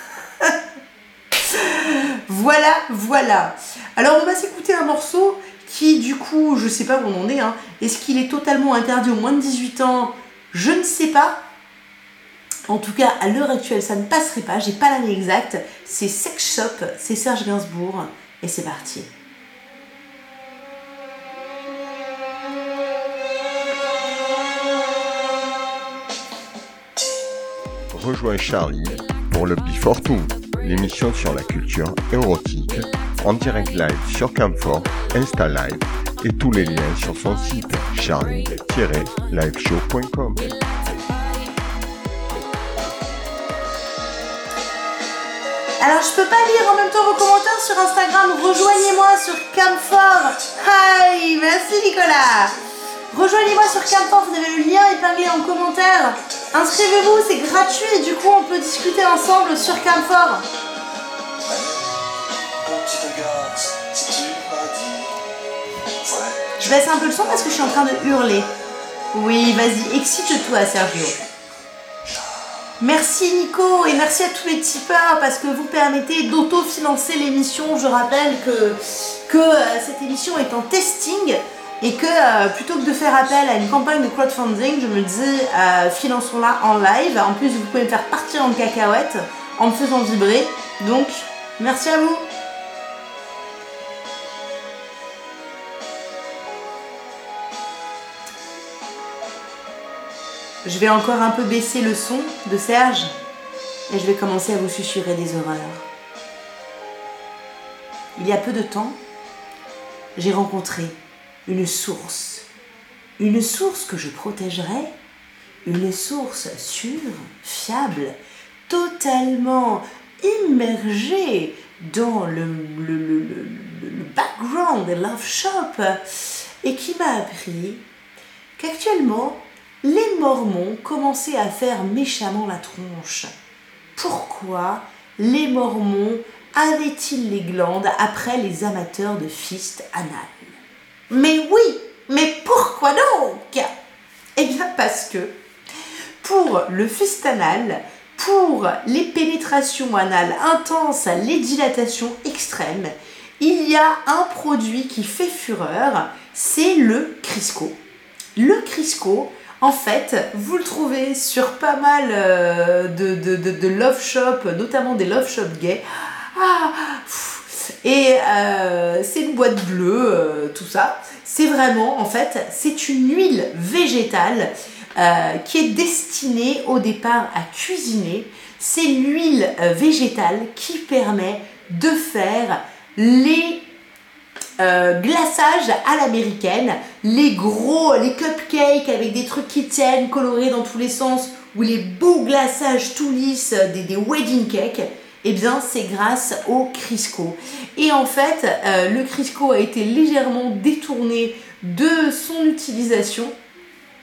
Voilà, voilà. Alors, on va s'écouter un morceau qui, du coup, je sais pas où on en est. Hein. Est-ce qu'il est totalement interdit aux moins de dix-huit ans? Je ne sais pas. En tout cas, à l'heure actuelle, ça ne passerait pas. J'ai pas l'année exacte. C'est Sex Shop, c'est Serge Gainsbourg. Et c'est parti. Rejoins Charlie pour le Before Two, l'émission sur la culture érotique, en direct live sur Camfort, Insta Live et tous les liens sur son site charlie tiret liveshow point com. Alors je peux pas lire en même temps vos commentaires sur Instagram, rejoignez-moi sur Camfort. Hi, merci Nicolas. Rejoignez-moi sur Camfort, vous avez le lien épinglé en commentaire. Inscrivez-vous, c'est gratuit et du coup on peut discuter ensemble sur Camfort. Je baisse un peu le son parce que je suis en train de hurler. Oui, vas-y, excite-toi Sergio. Merci Nico et merci à tous les tipeurs parce que vous permettez d'autofinancer l'émission. Je rappelle que, que euh, cette émission est en testing et que euh, plutôt que de faire appel à une campagne de crowdfunding, je me dis euh, finançons-la en live. En plus, vous pouvez me faire partir en cacahuète en me faisant vibrer. Donc, merci à vous. Je vais encore un peu baisser le son de Serge et je vais commencer à vous susurrer des horreurs. Il y a peu de temps, j'ai rencontré une source. Une source que je protégerai, une source sûre, fiable, totalement immergée dans le, le, le, le, le background des Love Shop et qui m'a appris qu'actuellement, les Mormons commençaient à faire méchamment la tronche. Pourquoi les Mormons avaient-ils les glandes après les amateurs de fist anal? Mais oui, mais pourquoi donc? Eh bien parce que pour le fist anal, pour les pénétrations anales intenses, les dilatations extrêmes, il y a un produit qui fait fureur, c'est le Crisco. Le Crisco, en fait, vous le trouvez sur pas mal euh, de, de, de, de love shop, notamment des love shop gays. Ah, et euh, c'est une boîte bleue, euh, tout ça. C'est vraiment, en fait, c'est une huile végétale euh, qui est destinée au départ à cuisiner. C'est l'huile euh, végétale qui permet de faire les Euh, glaçage à l'américaine, les gros, les cupcakes avec des trucs qui tiennent, colorés dans tous les sens, ou les beaux glaçages tout lisses, des, des wedding cakes, eh bien c'est grâce au Crisco. Et en fait, euh, le Crisco a été légèrement détourné de son utilisation,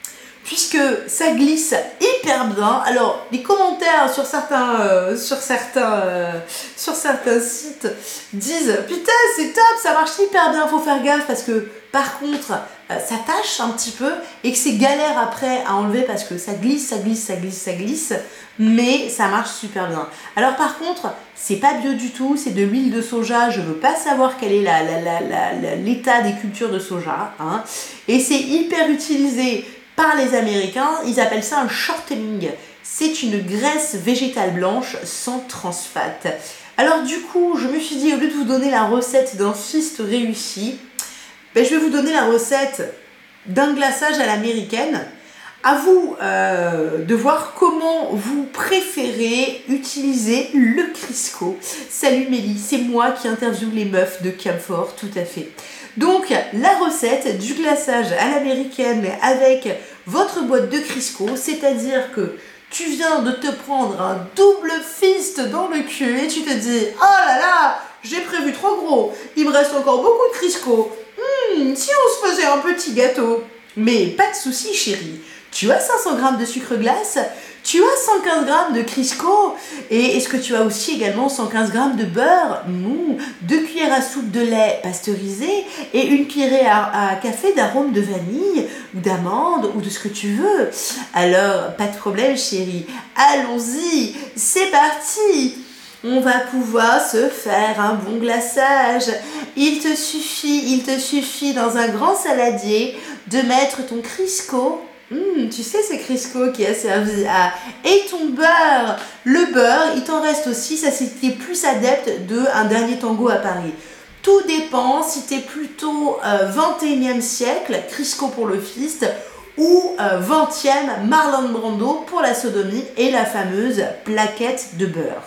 puisque ça glisse hyper bien. Alors, les commentaires sur certains, euh, sur certains, euh, sur certains sites disent « Putain, c'est top, ça marche hyper bien, faut faire gaffe parce que par contre, euh, ça tâche un petit peu et que c'est galère après à enlever parce que ça glisse, ça glisse, ça glisse, ça glisse, mais ça marche super bien. » Alors par contre, c'est pas bio du tout, c'est de l'huile de soja, je veux pas savoir quel est la, la, la, la, la, l'état des cultures de soja, hein, et c'est hyper utilisé par les Américains, ils appellent ça un shortening. C'est une graisse végétale blanche sans trans fat. Alors du coup, je me suis dit, au lieu de vous donner la recette d'un fist réussi, ben, je vais vous donner la recette d'un glaçage à l'américaine. À vous euh, de voir comment vous préférez utiliser le Crisco. Salut Mélie, c'est moi qui interviewe les meufs de Camphor, tout à fait. Donc, la recette du glaçage à l'américaine avec votre boîte de Crisco, c'est-à-dire que tu viens de te prendre un double fist dans le cul et tu te dis « Oh là là, j'ai prévu trop gros, il me reste encore beaucoup de Crisco. Hmm, si on se faisait un petit gâteau ?» Mais pas de souci chérie, tu as cinq cents grammes de sucre glace, tu as cent quinze grammes de Crisco, et est-ce que tu as aussi également cent quinze grammes de beurre mou, deux cuillères à soupe de lait pasteurisé et une cuillerée à, à café d'arôme de vanille ou d'amande ou de ce que tu veux. Alors, pas de problème chérie, allons-y, c'est parti. On va pouvoir se faire un bon glaçage. Il te suffit, il te suffit dans un grand saladier de mettre ton Crisco. Mmh, tu sais, c'est Crisco qui a servi à... Et ton beurre. Le beurre, il t'en reste aussi, ça c'était plus adepte de Un Dernier Tango à Paris. Tout dépend si t'es plutôt euh, vingt et unième siècle, Crisco pour le fist, ou euh, vingtième, Marlon Brando pour la sodomie et la fameuse plaquette de beurre.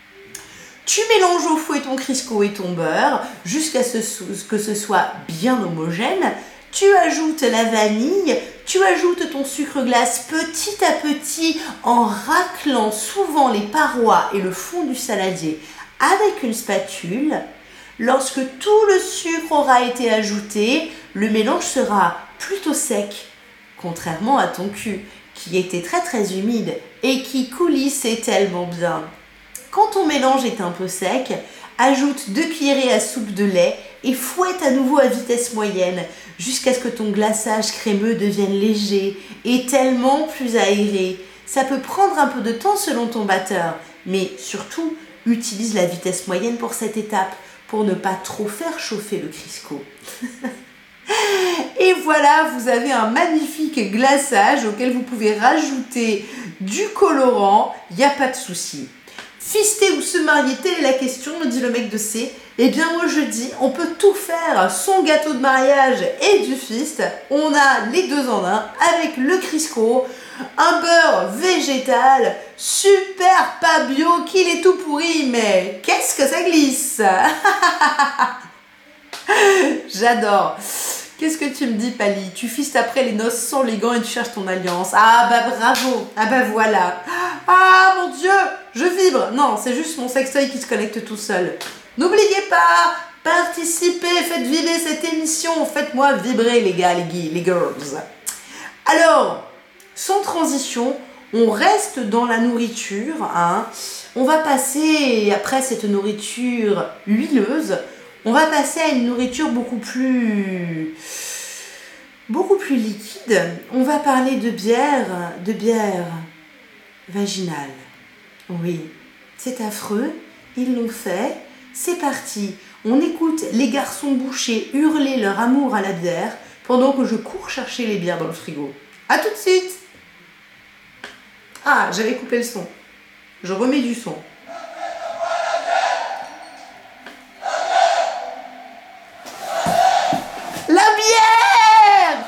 Tu mélanges au fouet ton Crisco et ton beurre jusqu'à ce que ce soit bien homogène. Tu ajoutes la vanille, tu ajoutes ton sucre glace petit à petit en raclant souvent les parois et le fond du saladier avec une spatule. Lorsque tout le sucre aura été ajouté, le mélange sera plutôt sec, contrairement à ton cul qui était très très humide et qui coulissait tellement bien. Quand ton mélange est un peu sec, ajoute deux cuillerées à soupe de lait et fouette à nouveau à vitesse moyenne jusqu'à ce que ton glaçage crémeux devienne léger et tellement plus aéré. Ça peut prendre un peu de temps selon ton batteur, mais surtout, utilise la vitesse moyenne pour cette étape pour ne pas trop faire chauffer le Crisco. Et voilà, vous avez un magnifique glaçage auquel vous pouvez rajouter du colorant, il n'y a pas de souci. Fister ou se marier, telle est la question, me dit le mec de C. Eh bien moi je dis, on peut tout faire, son gâteau de mariage et du fist. On a les deux en un avec le Crisco, un beurre végétal, super pas bio, qu'il est tout pourri, mais qu'est-ce que ça glisse. J'adore. Qu'est-ce que tu me dis, Pali? Tu fistes après les noces sans les gants et tu cherches ton alliance. Ah bah bravo. Ah bah voilà. Ah mon Dieu, je vibre. Non, c'est juste mon sextoy qui se connecte tout seul. N'oubliez pas, participez, faites vibrer cette émission. Faites-moi vibrer les gars, les guys, les girls. Alors, sans transition, on reste dans la nourriture. Hein. On va passer, après cette nourriture huileuse, on va passer à une nourriture beaucoup plus, beaucoup plus liquide. On va parler de bière, de bière vaginale. Oui, c'est affreux, ils l'ont fait. C'est parti, on écoute les garçons bouchés hurler leur amour à la bière pendant que je cours chercher les bières dans le frigo. A tout de suite. Ah, j'avais coupé le son. Je remets du son. La bière!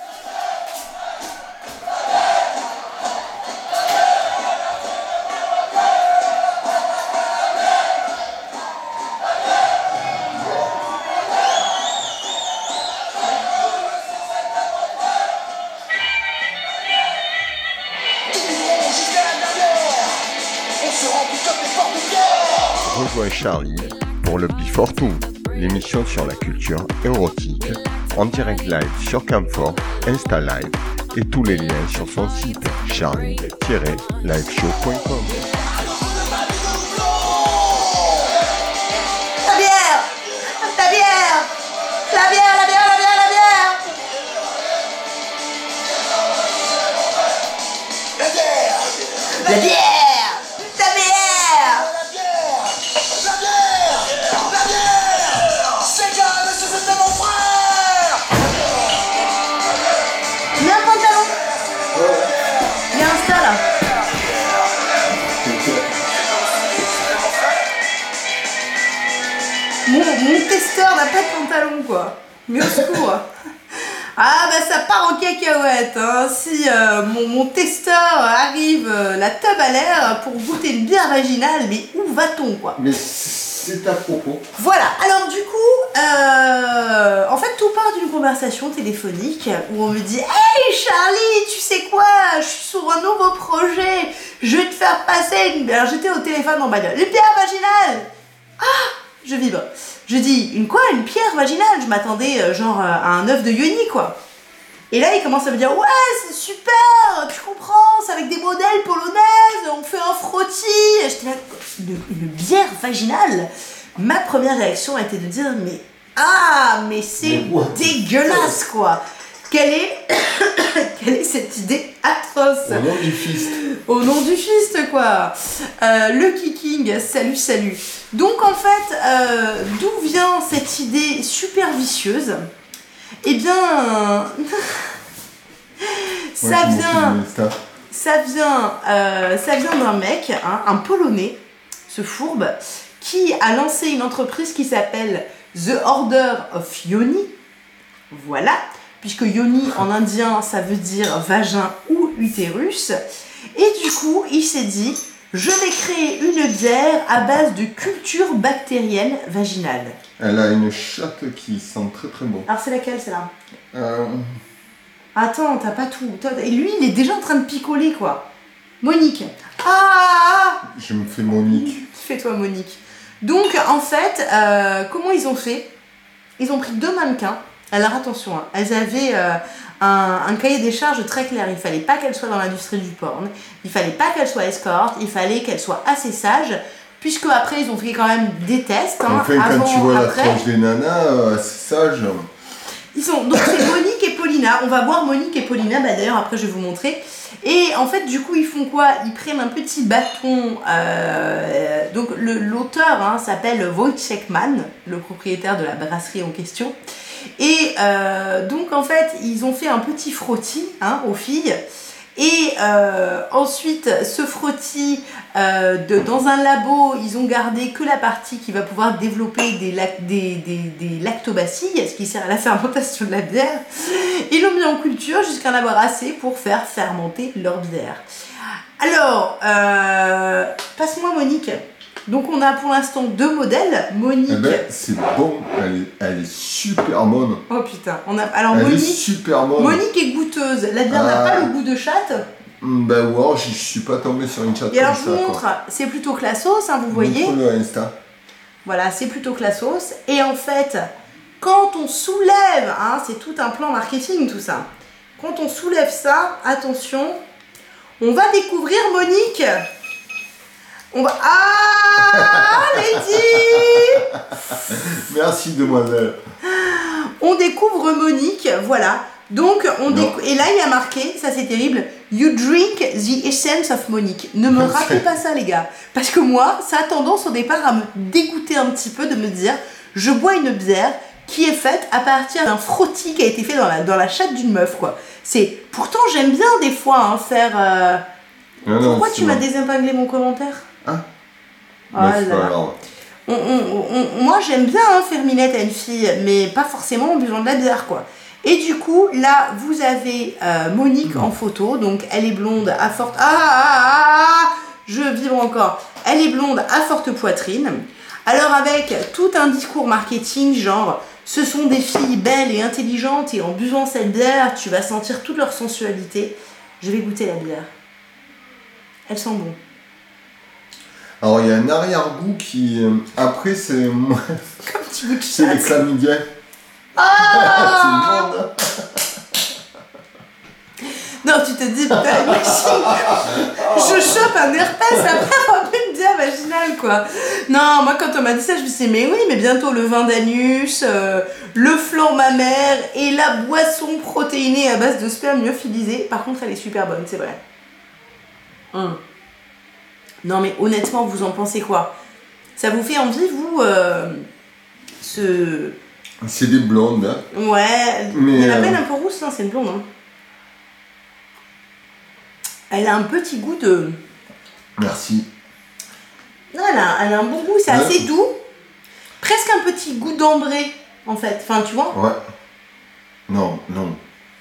Rejoins Charlie pour le Before Two, l'émission sur la culture érotique, en direct live sur Camphor, Insta Live et tous les liens sur son site charlie tiret liveshow point com. La bière, la bière, la bière, la bière, la bière, la bière. La bière, la bière, la bière. La bière, la bière, c'est grave, c'est mon frère. Il y a un pantalon. Il y a un Insta là. Mon, mon testeur n'a pas de pantalon quoi. Mais au secours. Ah bah ça part en cacahuète hein. Si euh, mon, mon testeur arrive euh, la tube à l'air pour goûter une bière vaginale, mais où va-t-on quoi? Mais c'est à propos. Voilà, alors du coup, euh, en fait tout part d'une conversation téléphonique où on me dit « Hey Charlie, tu sais quoi, je suis sur un nouveau projet, je vais te faire passer une... » Alors j'étais au téléphone en bagnole, « Une pierre vaginale !» Ah, je vibre. Je dis « Une quoi, une pierre vaginale ?» Je m'attendais euh, genre à un œuf de yoni quoi. Et là, il commence à me dire « Ouais, c'est super, tu comprends, c'est avec des modèles polonaises, on fait un frottis. » J'étais là, une, une bière vaginale. Ma première réaction a été de dire « Mais ah, mais c'est dégueulasse, quoi. Quelle est, quelle est cette idée atroce ?» Au nom du fist. Au nom du fist, quoi. Euh, le kicking, salut, salut. Donc, en fait, euh, d'où vient cette idée super vicieuse ? Eh bien, ça, ouais, vient, ça vient, euh, ça vient d'un mec, hein, un Polonais, ce fourbe, qui a lancé une entreprise qui s'appelle The Order of Yoni. Voilà, puisque Yoni en indien, ça veut dire vagin ou utérus. Et du coup, il s'est dit, je vais créer une bière à base de culture bactérienne vaginale. Elle a une chatte qui sent très très bon. Alors c'est laquelle celle-là ? euh... Attends, t'as pas tout. Et lui, il est déjà en train de picoler, quoi. Monique. Ah ! Je me fais Monique. Fais-toi Monique. Donc, en fait, euh, comment ils ont fait ? Ils ont pris deux mannequins. Alors, attention, hein, elles avaient euh, un, un cahier des charges très clair. Il fallait pas qu'elles soient dans l'industrie du porn. Il fallait pas qu'elles soient escortes. Il fallait qu'elles soient assez sages. Puisque après, ils ont fait quand même des tests. Hein, enfin, avant, quand tu vois après. la tronche des nanas, euh, c'est sage. Ils sont, donc c'est Monique et Paulina. On va voir Monique et Paulina. Bah, d'ailleurs, après, je vais vous montrer. Et en fait, du coup, ils font quoi ? Ils prennent un petit bâton. Euh, donc, le, l'auteur hein, s'appelle Wojciech Mann, le propriétaire de la brasserie en question. Et euh, donc, en fait, ils ont fait un petit frottis hein, aux filles. Et euh, ensuite, ce frottis, euh, de, dans un labo, ils ont gardé que la partie qui va pouvoir développer des, lac, des, des, des lactobacilles, ce qui sert à la fermentation de la bière. Ils l'ont mis en culture jusqu'à en avoir assez pour faire fermenter leur bière. Alors, euh, passe-moi Monique. Donc on a pour l'instant deux modèles. Monique. Eh ben, c'est bon, elle est, elle est super bonne. Oh putain. On a, alors elle Monique, est super bonne. Monique est goûteuse. La bière n'a ah. pas le goût de chatte. Ben ouais, je suis pas tombé sur une chatte. Et alors comme je vous ça, montre, quoi. c'est plutôt classos, hein, vous voyez. Montre-le à Insta. Voilà, c'est plutôt classos. Et en fait, quand on soulève, hein, c'est tout un plan marketing tout ça. Quand on soulève ça, attention, on va découvrir Monique. On va... Ah, Lady. Merci, demoiselle. On découvre Monique, voilà. Donc, on décou... Et là, il y a marqué, ça c'est terrible, You drink the essence of Monique. Ne me rappelez pas ça, les gars. Parce que moi, ça a tendance au départ à me dégoûter un petit peu de me dire, je bois une bière qui est faite à partir d'un frottis qui a été fait dans la, dans la chatte d'une meuf, quoi. C'est... Pourtant, j'aime bien des fois hein, faire... Euh... Non, non, Pourquoi tu m'as bon. désépinglé mon commentaire? Hein Oh Mais là c'est pas là. grave. On, on, on, moi j'aime bien hein, faire minette à une fille, mais pas forcément en buvant de la bière quoi. Et du coup, là vous avez euh, Monique en photo, donc elle est blonde à forte. Ah, ah, ah, ah je vibre encore. Elle est blonde à forte poitrine. Alors avec tout un discours marketing, genre ce sont des filles belles et intelligentes et en buvant cette bière, tu vas sentir toute leur sensualité. Je vais goûter la bière. Elle sent bon. Alors il y a un arrière-goût qui... euh, Après c'est... Comme tu goûtes c'est les chatte. chlamydia. Ah C'est une bande. Non, tu te dis, putain, imagine, je chope un herpès après avoir bu une bière vaginale, quoi. Non, moi, quand on m'a dit ça, je me suis dit, mais oui, mais bientôt le vin d'anus, euh, le flan mammaire et la boisson protéinée à base de sperme lyophilisé. Par contre, elle est super bonne, c'est vrai. Hum. Non, mais honnêtement, vous en pensez quoi? Ça vous fait envie, vous, euh, ce... C'est des blondes, hein. Ouais, Mais il y en a euh... peine un peu rousse, non, c'est une blonde, hein. Elle a un petit goût de... Merci. Non, elle a, elle a un bon goût, c'est Ouais. assez doux. Presque un petit goût d'ambré, en fait. Enfin, tu vois? Ouais. Non, non.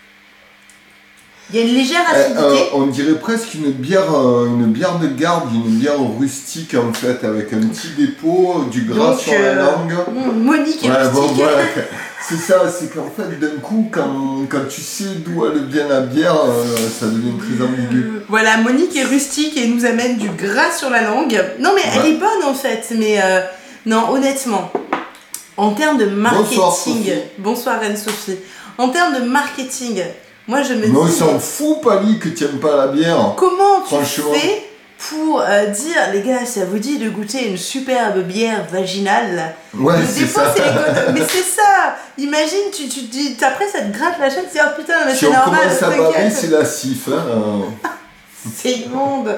Il y a une légère Eh, acidité. euh, on dirait presque une bière, euh, une bière de garde, une bière rustique en fait, avec un petit dépôt, du gras Donc, sur euh, la langue. mmh, Monique et Ouais, bon, rustique. voilà. C'est ça, c'est qu'en fait, d'un coup, quand, quand tu sais d'où elle vient la bière, euh, ça devient très ambigu. Voilà, Monique est rustique et nous amène du gras sur la langue. Non, mais elle Ouais. est bonne en fait, mais euh, non, honnêtement, en termes de marketing, Bonsoir, Sophie. bonsoir Anne-Sophie, en termes de marketing, moi je me Mais on dis, s'en fout, Pali, que tu n'aimes pas la bière. comment tu Franchement. fais pour euh, dire, les gars, ça vous dit de goûter une superbe bière vaginale? Ouais, Le c'est dépôt, ça. c'est les côtes. Mais c'est ça. Imagine, tu, tu te dis, après ça te gratte la chaîne, tu dis, oh putain, mais Si c'est on normal, commence à baver, t'inquiète. c'est la cif. Hein. euh. C'est immonde.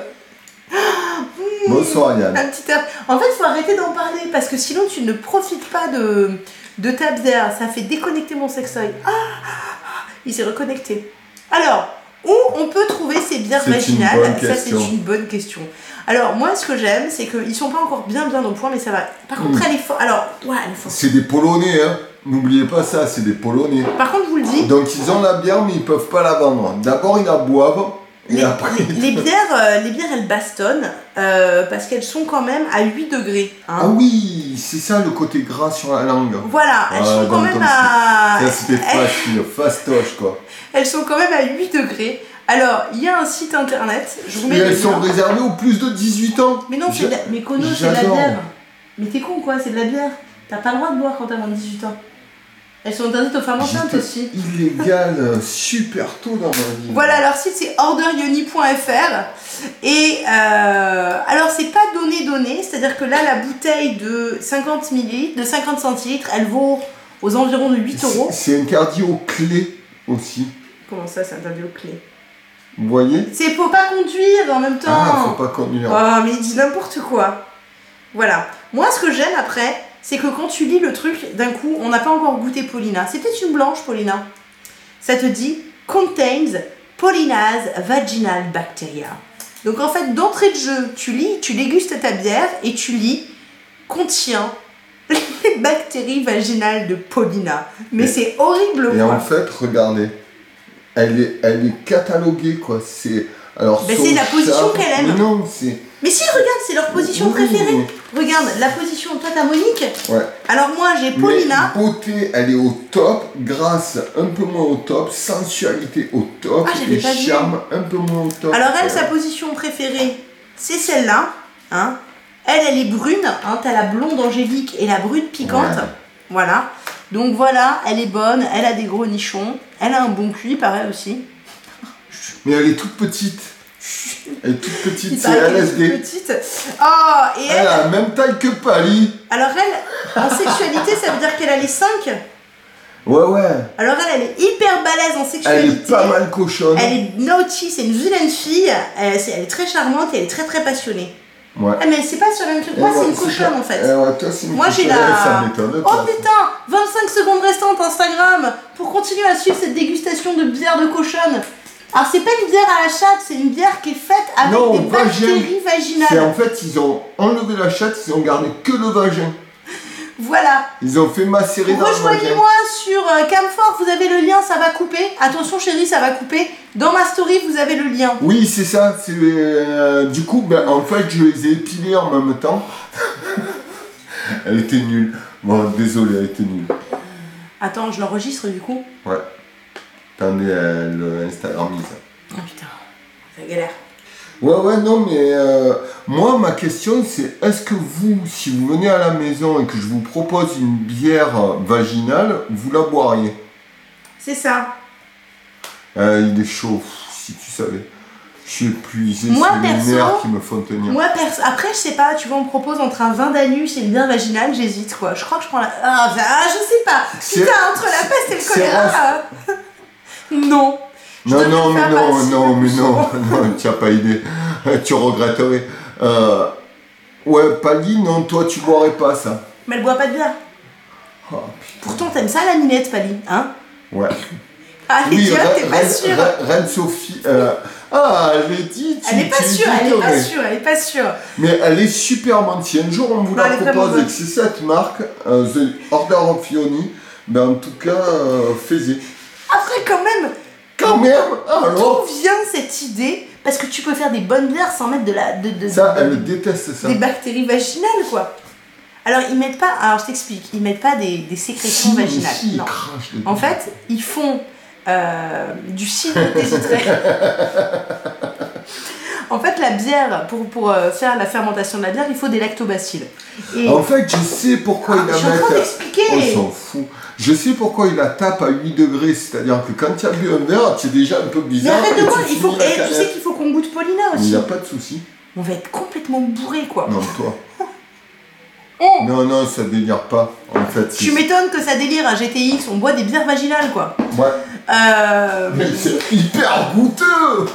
Bonsoir, Yann. Un petit air. En fait, il faut arrêter d'en parler parce que sinon tu ne profites pas de, de ta bière. Ça fait déconnecter mon sextoy. Ah, il s'est reconnecté. Alors, où on peut trouver ces bières C'est une vaginales? bonne Ça, c'est question. une bonne question. Alors, moi, ce que j'aime, c'est qu'ils sont pas encore bien bien au point, mais ça va. Par contre, Mm. elle est forte. Alors, ouais, elle est forte. C'est des Polonais, hein. N'oubliez pas ça, c'est des Polonais. Par contre, je vous le dis, Donc ils ont la bière, mais ils peuvent pas la vendre. D'abord, ils la boivent, et les, après... les bières, euh, les bières, elles bastonnent euh, parce qu'elles sont quand même à huit degrés. Hein. Ah oui, c'est ça le côté gras sur la langue. Voilà, elles Ah, sont quand dans même ton à. Ça, c'était elles, facile, fastoche, quoi. elles sont quand même à huit degrés. Alors, il y a un site internet, je vous mets Et le elles lien. sont réservées aux plus de dix-huit ans. Mais non, c'est Je- de la... mais Kono, c'est de la j'adore. bière. Mais t'es con quoi, c'est de la bière. T'as pas le droit de boire quand t'as moins de dix-huit ans. Elles sont interdites aux femmes enceintes J'étais aussi. illégal euh, super tôt dans ma vie. Voilà, leur site c'est order yoni point f r. Et euh, alors, c'est pas donné donné, c'est-à-dire que là, la bouteille de cinquante millilitres, de cinquante centilitres, elle vaut aux environs de huit euros. C'est c'est interdit aux clés aussi. Comment ça, c'est interdit aux clés? Vous voyez? C'est faut pas conduire en même temps. Ah, faut pas conduire. Oh, mais il dit n'importe quoi. Voilà. Moi, ce que j'aime après, c'est que quand tu lis le truc, d'un coup, on n'a pas encore goûté Paulina. C'est peut-être une blanche, Paulina. Ça te dit contains Paulina's vaginal bacteria. Donc en fait, d'entrée de jeu, tu lis, tu dégustes ta bière et tu lis contient les bactéries vaginales de Paulina. Mais Et- c'est horrible, Et quoi. en fait, regardez, elle est, elle est cataloguée, quoi. C'est alors. Ben, sauf c'est la position ça- qu'elle aime. Mais non, c'est. Mais si, regarde, c'est leur position Oui, préférée. mais- Regarde, la position, toi t'as Monique. Ouais. Alors moi j'ai Paulina. Mais beauté, elle est au top, grâce un peu moins au top, sensualité au top, Ah, j'avais et pas vu. charme un peu moins au top. Alors elle, Ouais. sa position préférée, c'est celle-là. Hein. Elle, elle est brune. Hein. T'as la blonde angélique et la brune piquante. Ouais. Voilà. Donc voilà, elle est bonne, elle a des gros nichons. Elle a un bon cul, pareil aussi. Mais elle est toute petite. Elle est toute Il petite, c'est paraît qu'elle est L S D. toute petite. Oh, et Elle elle, a la même taille que Pali. alors elle, en sexualité, ça veut dire qu'elle a les cinq. Ouais, ouais. Alors elle, elle est hyper balèze en Elle sexualité. est pas mal cochonne. Elle est naughty, c'est une vilaine fille, elle, c'est- elle est très charmante et elle est très très passionnée. Ouais. Ah mais c'est pas sur le même truc, moi Eh c'est ouais, une cochonne ça. en fait. Eh ouais, toi, c'est une Moi j'ai cochonne. la... Ça m'étonne Oh pas. putain, vingt-cinq secondes restantes Instagram pour continuer à suivre cette dégustation de bière de cochonne. Alors c'est pas une bière à la chatte, c'est une bière qui est faite avec Non, des vagin. bactéries C'est vaginales. en fait, ils ont enlevé la chatte, ils ont gardé que le vagin. Voilà. Ils ont fait macérer dans le vagin. Rejoignez-moi sur euh, Camfort, vous avez le lien, ça va couper. Attention chérie, ça va couper. Dans ma story, vous avez le lien. Oui, c'est ça. C'est euh, du coup, ben, en fait, je les ai épilés en même temps. Elle était nulle. Bon, désolé, elle était nulle. Attends, je l'enregistre du coup. Ouais. Attendez, elle le Instagramise. Oh putain, ça galère. Ouais, ouais, non, mais euh, moi, ma question, c'est est-ce que vous, si vous venez à la maison et que je vous propose une bière vaginale, vous la boiriez? C'est ça. Euh, il est chaud. si tu savais. Je suis épuisé, Moi, c'est les perso, nerfs qui me font tenir. Moi, perso, après, je sais pas, tu vois, on me propose entre un vin d'anus et une bière vaginale, j'hésite quoi. Je crois que je prends la. Ah, ah je sais pas. C'est- Putain, entre la peste et le c'est choléra. rose. Non. Je Non, devrais non, le mais faire non, passer non, le mais plus non, souvent. non, tu n'as pas idée. Tu regretterais. Euh, ouais, Pali, non, toi, tu boirais pas ça. Mais elle boit pas de bière. Oh, Pourtant, t'aimes ça la minette, Pali, hein? ouais. Ah, les Oui, dieux, Reine- t'es pas Reine- sûre. Reine- Reine Sophie. euh, Ah, elle est dit. tu- Elle est pas tu sûre, dis elle est que- pas mais- sûre, elle est pas sûre. Mais elle est super bonne. Si un jour on vous Non, elle la est vraiment propose et bonne. que c'est cette marque, euh, The Order of Ioni, ben en tout cas, euh, fais-y. Après, quand même, Quand même, alors. d'où vient cette idée? Parce que tu peux faire des bonnes bières sans mettre de la. De, de, Ça, de- elle déteste ça. des bactéries vaginales, quoi. Alors, ils mettent pas. Alors, je t'explique. Ils mettent pas des, des sécrétions Si, vaginales. si, ils non. crachent dedans. En fait, ils font euh, du cidre déshydraté. En fait, la bière, pour, pour euh, faire la fermentation de la bière, il faut des lactobacilles. Et En fait, je sais pourquoi Ah, il je suis la en train met. d'expliquer. On s'en fout. Je sais pourquoi il la tape à huit degrés. C'est-à-dire que quand tu as bu un verre, c'est déjà un peu mais bizarre. arrête de et voir, tu il faut. finis la Et tu canette. sais qu'il faut qu'on goûte Paulina Il aussi. n'y a pas de souci. On va être complètement bourré, quoi. Non, toi. Oh, Non, non, ça délire pas. En fait, tu m'étonnes que ça délire à G T X, on boit des bières vaginales, quoi. Ouais. Euh. Mais c'est hyper goûteux.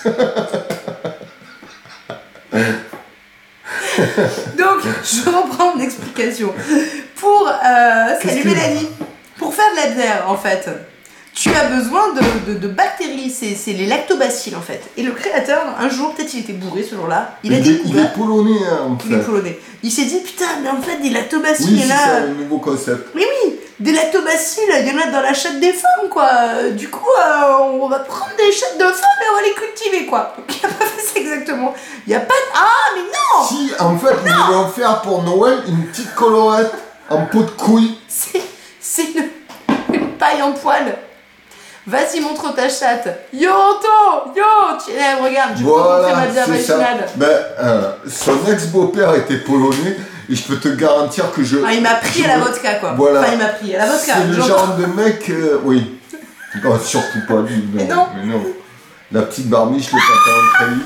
Donc, je reprends mon explication. Pour. Euh, Qu'est-ce salut que- Mélanie. Pour faire de la bière, en fait, tu as besoin de, de, de bactéries, c'est c'est les lactobacilles, en fait. Et le créateur, un jour, peut-être il était bourré ce jour-là, il a il, est, il est découvert. polonais, hein, en Il est fait. polonais. Il s'est dit, putain, mais en fait, des lactobacilles, Oui, il y c'est en a. ça, le nouveau concept. Mais oui, des lactobacilles, il y en a dans la chatte des femmes, quoi. Euh, Du coup, euh, on va prendre des chattes de femmes et on va les cultiver, quoi. Donc, il a pas fait ça exactement. Il n'y a pas de. Ah, mais non. Si, en fait, ils lui ont offert pour Noël une petite colorette en pot de couille. C'est, c'est une, une paille en poil. Vas-y, montre ta chatte. Yo, Anto, yo, tu eh, regarde, je peux te montrer ma Voilà, bière c'est ça. vaginale. Ben, euh, son ex-beau-père était polonais et je peux te garantir que je... Ah, il m'a pris je à la me- vodka, quoi. Voilà. Enfin, il m'a pris à la vodka. C'est le j'entends. genre de mec... euh, oui. Non, surtout pas lui. Non, Mais non. Mais non. La petite barbiche, le pantalon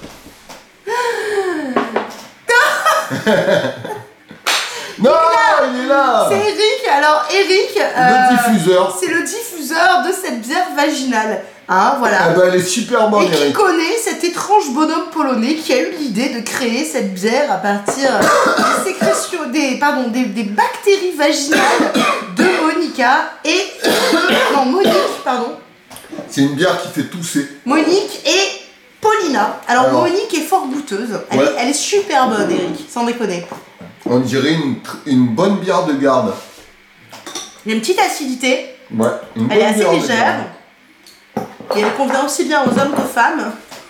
très Non, il est là. C'est Eric. Alors, Eric. Le euh, diffuseur. C'est le diffuseur de cette bière vaginale. Hein, voilà. Ah ben, elle est super bonne, Et qui Eric. connaît cet étrange bonhomme polonais qui a eu l'idée de créer cette bière à partir des sécrétions, des, pardon, des, des bactéries vaginales de Monica et... Non, Monique, pardon. C'est une bière qui fait tousser. Monique et Paulina. Alors, Alors. Monique est fort goûteuse. Elle, Ouais. est, elle est super bonne, Eric, sans déconner. On dirait une, tr- une bonne bière de garde. Il y a une petite acidité. Ouais. Une Elle est bonne assez bière de légère. garde. Et elle convient aussi bien aux hommes qu'aux femmes.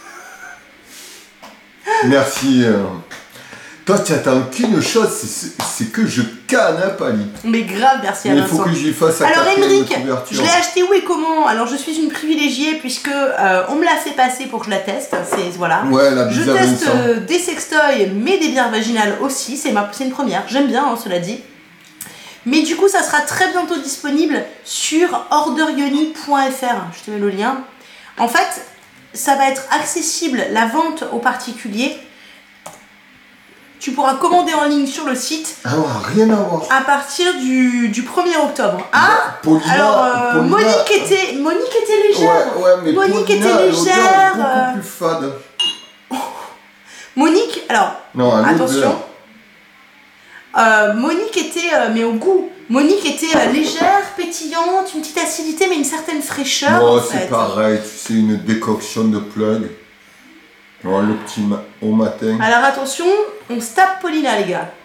Merci. euh. Toi, tu attends qu'une chose, c'est- c'est c'est que je canne à Pali. Mais grave, merci à Mais il faut Vincent. que j'y fasse sa Alors quatrième Émeric, couverture. je l'ai acheté où et comment? Alors je suis une privilégiée puisque euh, on me l'a fait passer pour que je la teste. C'est voilà. Ouais, la Je bise à teste Vincent. euh, des sextoys mais des bières vaginales aussi. C'est ma, c'est une première. J'aime bien, hein, cela dit. Mais du coup, ça sera très bientôt disponible sur order yoni point f r. Je te mets le lien. En fait, ça va être accessible la vente aux particuliers. Tu pourras commander en ligne sur le site Ah ouais, rien à voir. à partir du, du premier octobre. Ah, Paulina, alors euh, Paulina- Monique était Monique était légère. Ouais, ouais, mais Monique Paulina, était elle a l'odeur légère, beaucoup euh. plus fade. Monique, alors Non, à l'odeur. attention. Euh, Monique était euh, mais au goût. Monique était euh, légère, pétillante, une petite acidité mais une certaine fraîcheur. Moi, en fait. c'est pareil, tu sais, une décoction de plug. Ouais, le petit ma- au matin. Alors attention, on se tape Paulina les gars.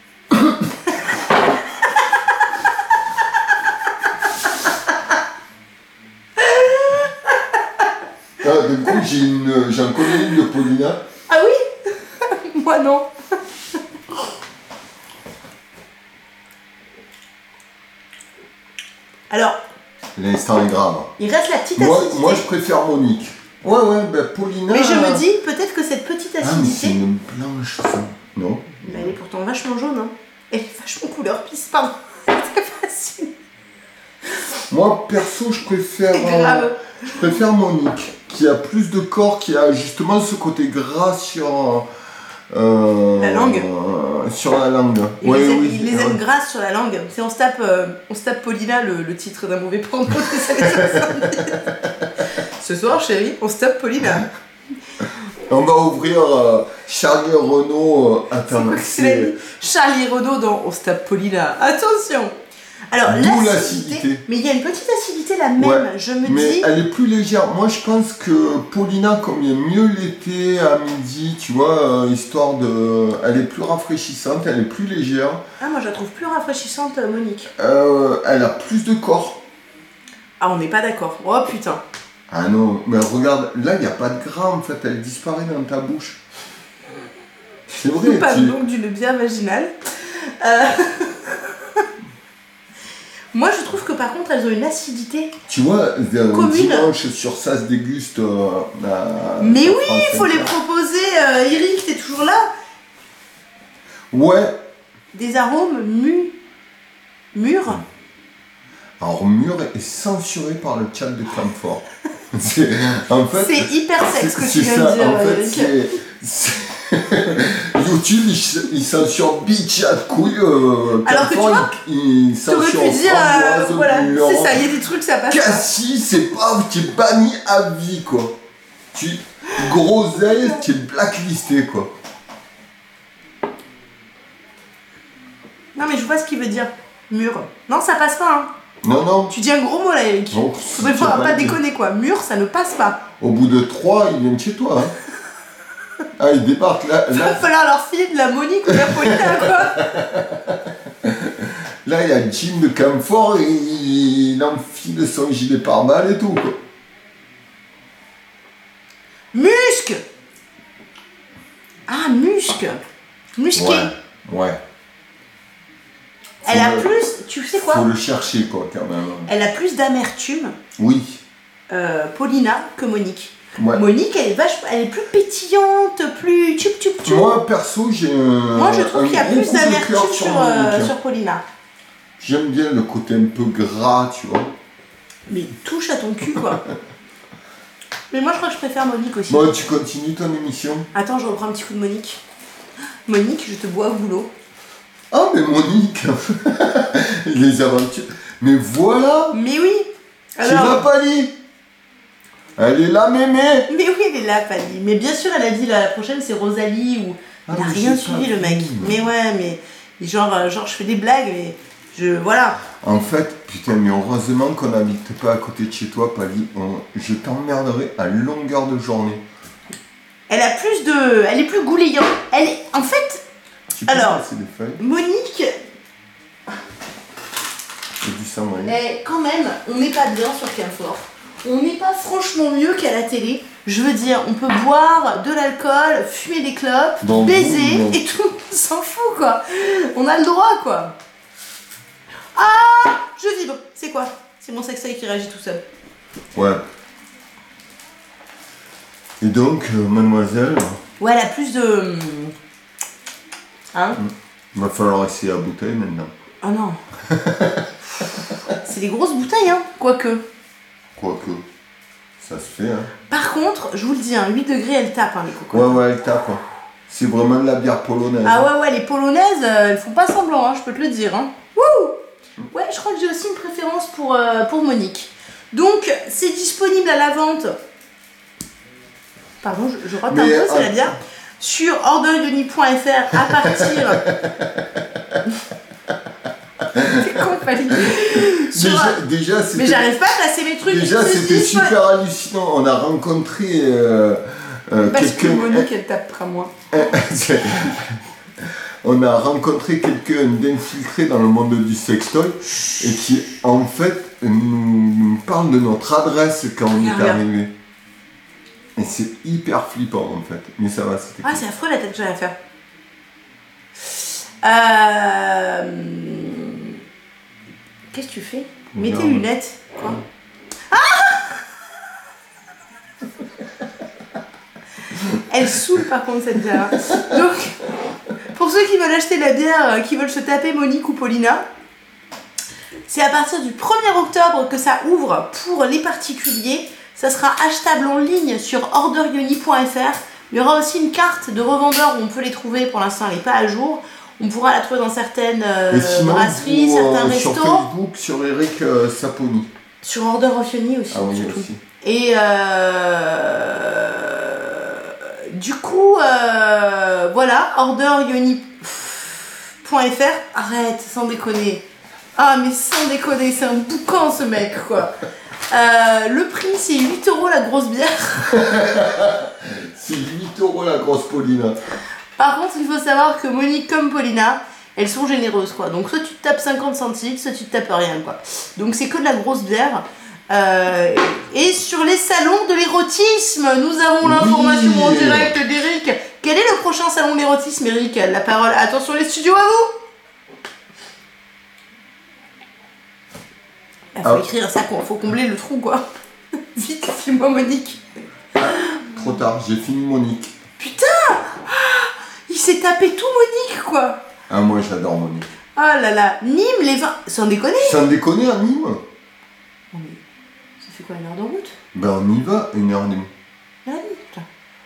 Ah, du coup, j'ai une, j'en connais une de Paulina. Ah oui. Moi non. Alors, L'instant est grave. il reste la petite Moi, acidité. moi, je préfère Monique. Ouais, ouais, ben Paulina. Mais je me dis peut-être que cette petite Ah, mais c'est acidité, une blanche, ça. Non? mais elle est pourtant vachement jaune, hein. Elle est vachement couleur pisse, pardon. C'est facile. Moi, perso, je préfère. C'est euh, grave. je préfère Monique, qui a plus de corps, qui a justement ce côté gras sur... Euh, La langue. euh, Sur la langue. Il Ouais, les aime, oui, il les ouais. aime grasses sur la langue. C'est on se tape, euh, on se tape Paulina, le, le titre d'un mauvais porno des années soixante-dix. Ce soir, chérie, on se tape Paulina. On va ouvrir euh, Charlie Renaud. Euh, attends, C'est quoi que c'est la vie Charlie Renaud dans On se tape Paulina. Attention. Alors D'où l'acidité, l'acidité. mais il y a une petite acidité la même. Ouais, je me mais dis. elle est plus légère. Moi, je pense que Paulina, comme il y a mieux l'été à midi, tu vois, euh, histoire de... Elle est plus rafraîchissante, elle est plus légère. Ah, moi je la trouve plus rafraîchissante, euh, Monique. Euh, elle a plus de corps. Ah, on n'est pas d'accord. Oh putain. Ah non, mais regarde, là, il n'y a pas de gras, en fait. Elle disparaît dans ta bouche. C'est vrai. Nous parlons tu- donc d'une bière vaginale. Euh... Moi je trouve que par contre elles ont une acidité. Tu vois, un Commune. dimanche sur ça se déguste. Euh, à- Mais à oui, France il faut les Inter. proposer. Euh, Eric, t'es toujours là. Ouais. Des arômes mu... mûrs. Alors, Mur est censuré par le chat de Camfort. C'est en fait. C'est hyper sexe que tu c'est viens ça, de dire, en fait, Eric. c'est- c'est- YouTube, il, il censure bitch à couilles. Euh, Alors que tu Camfort, vois, il, il T'aurais censure pu dire, euh, framboise, voilà, mûre. c'est ça, il y a des trucs, ça passe pas. Cassis, c'est pas, tu es banni à vie, quoi. Tu groseille, tu es blacklisté, quoi. Non mais je vois ce qu'il veut dire. Mûr. Non, ça passe pas, hein. Non, non. Tu dis un gros mot là, Eric. Non, Faudrait c'est pas, pas pas dit. déconner quoi. Mûr, ça ne passe pas. Au bout de trois, ils viennent chez toi. Hein. Ah, ils débarquent là. Il va Là, falloir leur filer de la Monique ou de la Paulina, quoi. là, il y a Jim de Camfort et il enfile son gilet pare-balles et tout, quoi. Musc. Ah, musc. Musqué. Ouais. Ouais. Elle a Faut le- plus, tu sais quoi Faut le chercher, quoi, quand même. Elle a plus d'amertume, Oui. euh, Paulina, que Monique. Ouais. Monique, elle est vachement, elle est plus pétillante, plus tchup tchup tchup. Moi, perso, j'ai un. Moi, je trouve un qu'il y a gros plus coup de cœur d'amertume sur, Monique, euh, hein. sur Paulina. J'aime bien le côté un peu gras, tu vois. Mais touche à ton cul, quoi. Mais moi, je crois que je préfère Monique aussi. Bon, tu continues ton émission. Attends, je reprends un petit coup de Monique. Monique, je te bois au boulot. Ah, mais Monique les aventures. Mais voilà. Mais oui. Tu l'as Alors, pas dit. Elle est là, mémé. mais oui, elle est là, Fanny. Mais bien sûr, elle a dit la prochaine, c'est Rosalie ou. Ah, Il a mais rien j'ai suivi, pas le mec. vu. Mais ouais, mais. Genre, euh, genre, je fais des blagues, mais. Je. Voilà. En fait, putain, mais heureusement qu'on n'habite pas à côté de chez toi, Pali. On- Je t'emmerderai à longueur de journée. Elle a plus de. Elle est plus goulayante. Elle est. En fait, Tu peux Alors. passer des feuilles Monique, et du sang, ouais. est quand même. On n'est pas bien sur Camfort. On n'est pas franchement mieux qu'à la télé. Je veux dire, on peut boire de l'alcool, fumer des clopes, Bon, baiser bon, bon. et tout. On s'en fout, quoi. On a le droit, quoi. Ah, je vibre. C'est quoi? C'est mon sextoy qui réagit tout seul. Ouais. Et donc, euh, mademoiselle, Ouais, elle a plus de. Hein? il va falloir essayer la bouteille maintenant. Oh non. C'est des grosses bouteilles, hein. Quoique. Quoique, ça se fait, hein. Par contre, je vous le dis, hein, huit degrés, elle tape, hein, les cocottes. Ouais, ouais, elle tape. hein. C'est vraiment de la bière polonaise. Ah hein. ouais, ouais, les polonaises, euh, elles font pas semblant, hein, je peux te le dire. Hein. Wouh! Ouais, je crois que j'ai aussi une préférence pour, euh, pour Monique. Donc, c'est disponible à la vente. Pardon, je, je rote un Mais, peu, c'est euh, la bière. Sur orgueildeni point f r à partir. C'est con, Fanny. Sur- Déjà, déjà Mais c'était... j'arrive pas à placer mes trucs. Déjà, C'est c'était disponible. super hallucinant. On a rencontré euh, euh, Parce que quelqu'un. Monique, elle tapera moins. C'est- On a rencontré quelqu'un d'infiltré dans le monde du sextoy et qui, en fait, nous, nous parle de notre adresse quand on Regarde, est regarde. arrivé. Et c'est hyper flippant, en fait. Mais ça va, c'était Ah, cool. c'est affreux la tête que j'ai à faire. Euh... Qu'est-ce que tu fais? Mets tes Regarde. lunettes. Quoi? Ah Elle saoule par contre cette bière. Donc, pour ceux qui veulent acheter la bière, euh, qui veulent se taper Monique ou Paulina, c'est à partir du premier octobre que ça ouvre pour les particuliers. Ça sera achetable en ligne sur order yoni point f r. Il y aura aussi une carte de revendeur où on peut les trouver. Pour l'instant, elle n'est pas à jour. On pourra la trouver dans certaines euh, sinon, brasseries, vous, certains euh, restos. Sur Facebook, sur Eric euh, Saponi. Sur order of Yoni aussi. Ah oui, surtout. aussi. Et euh, du coup, euh, voilà, order yoni point f r. Arrête, sans déconner. Ah, mais sans déconner, c'est un boucan ce mec, quoi. Euh, le prix, c'est huit euros la grosse bière. C'est huit euros la grosse Paulina. Par contre, il faut savoir que Monique comme Paulina, elles sont généreuses, quoi. Donc, soit tu te tapes cinquante centimes, soit tu te tapes rien, quoi. Donc, c'est que de la grosse bière. Euh, et sur les salons de l'érotisme, nous avons l'information Oui. en direct d'Eric. Quel est le prochain salon de l'érotisme, Eric? La parole. Attention les studios à vous. Il faut Ah. écrire ça, quoi. Faut combler le trou, quoi. Vite, file-moi Monique. Trop tard, j'ai fini Monique. Putain, ah, il s'est tapé tout Monique, quoi. Ah, moi j'adore Monique. Oh là là, Nîmes, les vins. Sans déconner. Sans déconner à Nîmes. Oh, mais ça fait quoi, une heure de route? Ben on y va, une heure et demie. Là, putain.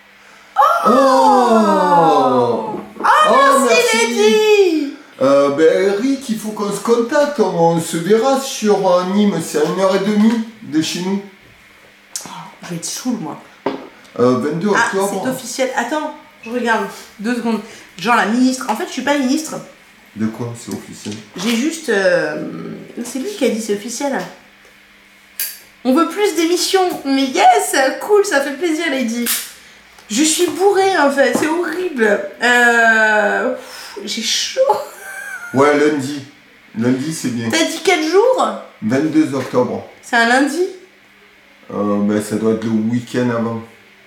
Oh, Ah, Oh, merci, Lady. Euh, ben Eric, il faut qu'on se contacte, on se verra sur euh, Nîmes, c'est à une heure et demie de chez nous. Oh, je vais être saoul, moi. Euh, vingt-deux Ah, octobre. c'est officiel. Attends, je regarde. Deux secondes. Genre la ministre. En fait, je suis pas ministre. De quoi c'est officiel? J'ai juste... euh, C'est lui qui a dit c'est officiel. On veut plus d'émissions. Mais yes, cool, ça fait plaisir, Lady. Je suis bourrée, en fait. C'est horrible. Euh... J'ai chaud. Ouais, lundi. Lundi, c'est bien. T'as dit quel jour? vingt-deux octobre. C'est un lundi. Euh, ben, ça doit être le week-end avant.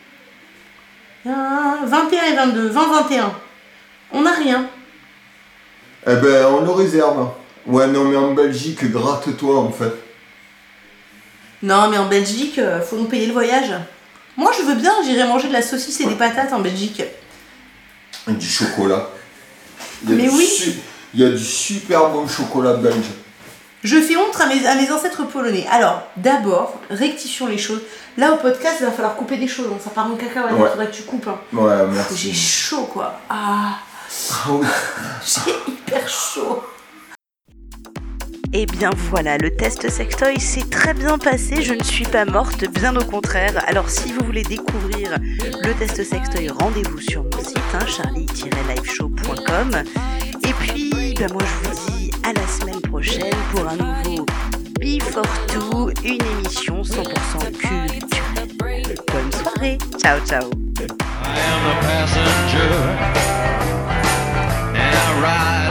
Ah, vingt et un et vingt-deux. vingt vingt et un. On n'a rien. Eh ben, on le réserve. Ouais, non, mais en Belgique, gratte-toi, en fait. Non, mais en Belgique, euh, faut nous payer le voyage. Moi, je veux bien, j'irai manger de la saucisse et des patates en Belgique. Et du chocolat. Il y a Mais du oui. su- Il y a du super bon chocolat belge. Je fais honte à mes, à mes ancêtres polonais. Alors, d'abord, rectifions les choses. Là, au podcast, il va falloir couper des choses. hein. Ça part en cacahuète, il Ouais. faudrait que tu coupes. hein. Ouais, merci. J'ai chaud, quoi. Ah, Ah oui. j'ai hyper chaud. Et bien voilà, le test sextoy s'est très bien passé, je ne suis pas morte, bien au contraire. Alors si vous voulez découvrir le test sextoy, rendez-vous sur mon site, hein, charlie tiret liveshow point com. Et puis, ben moi je vous dis à la semaine prochaine pour un nouveau Before Two, une émission cent pour cent culturelle. Bonne soirée, ciao ciao. I am a passenger and I ride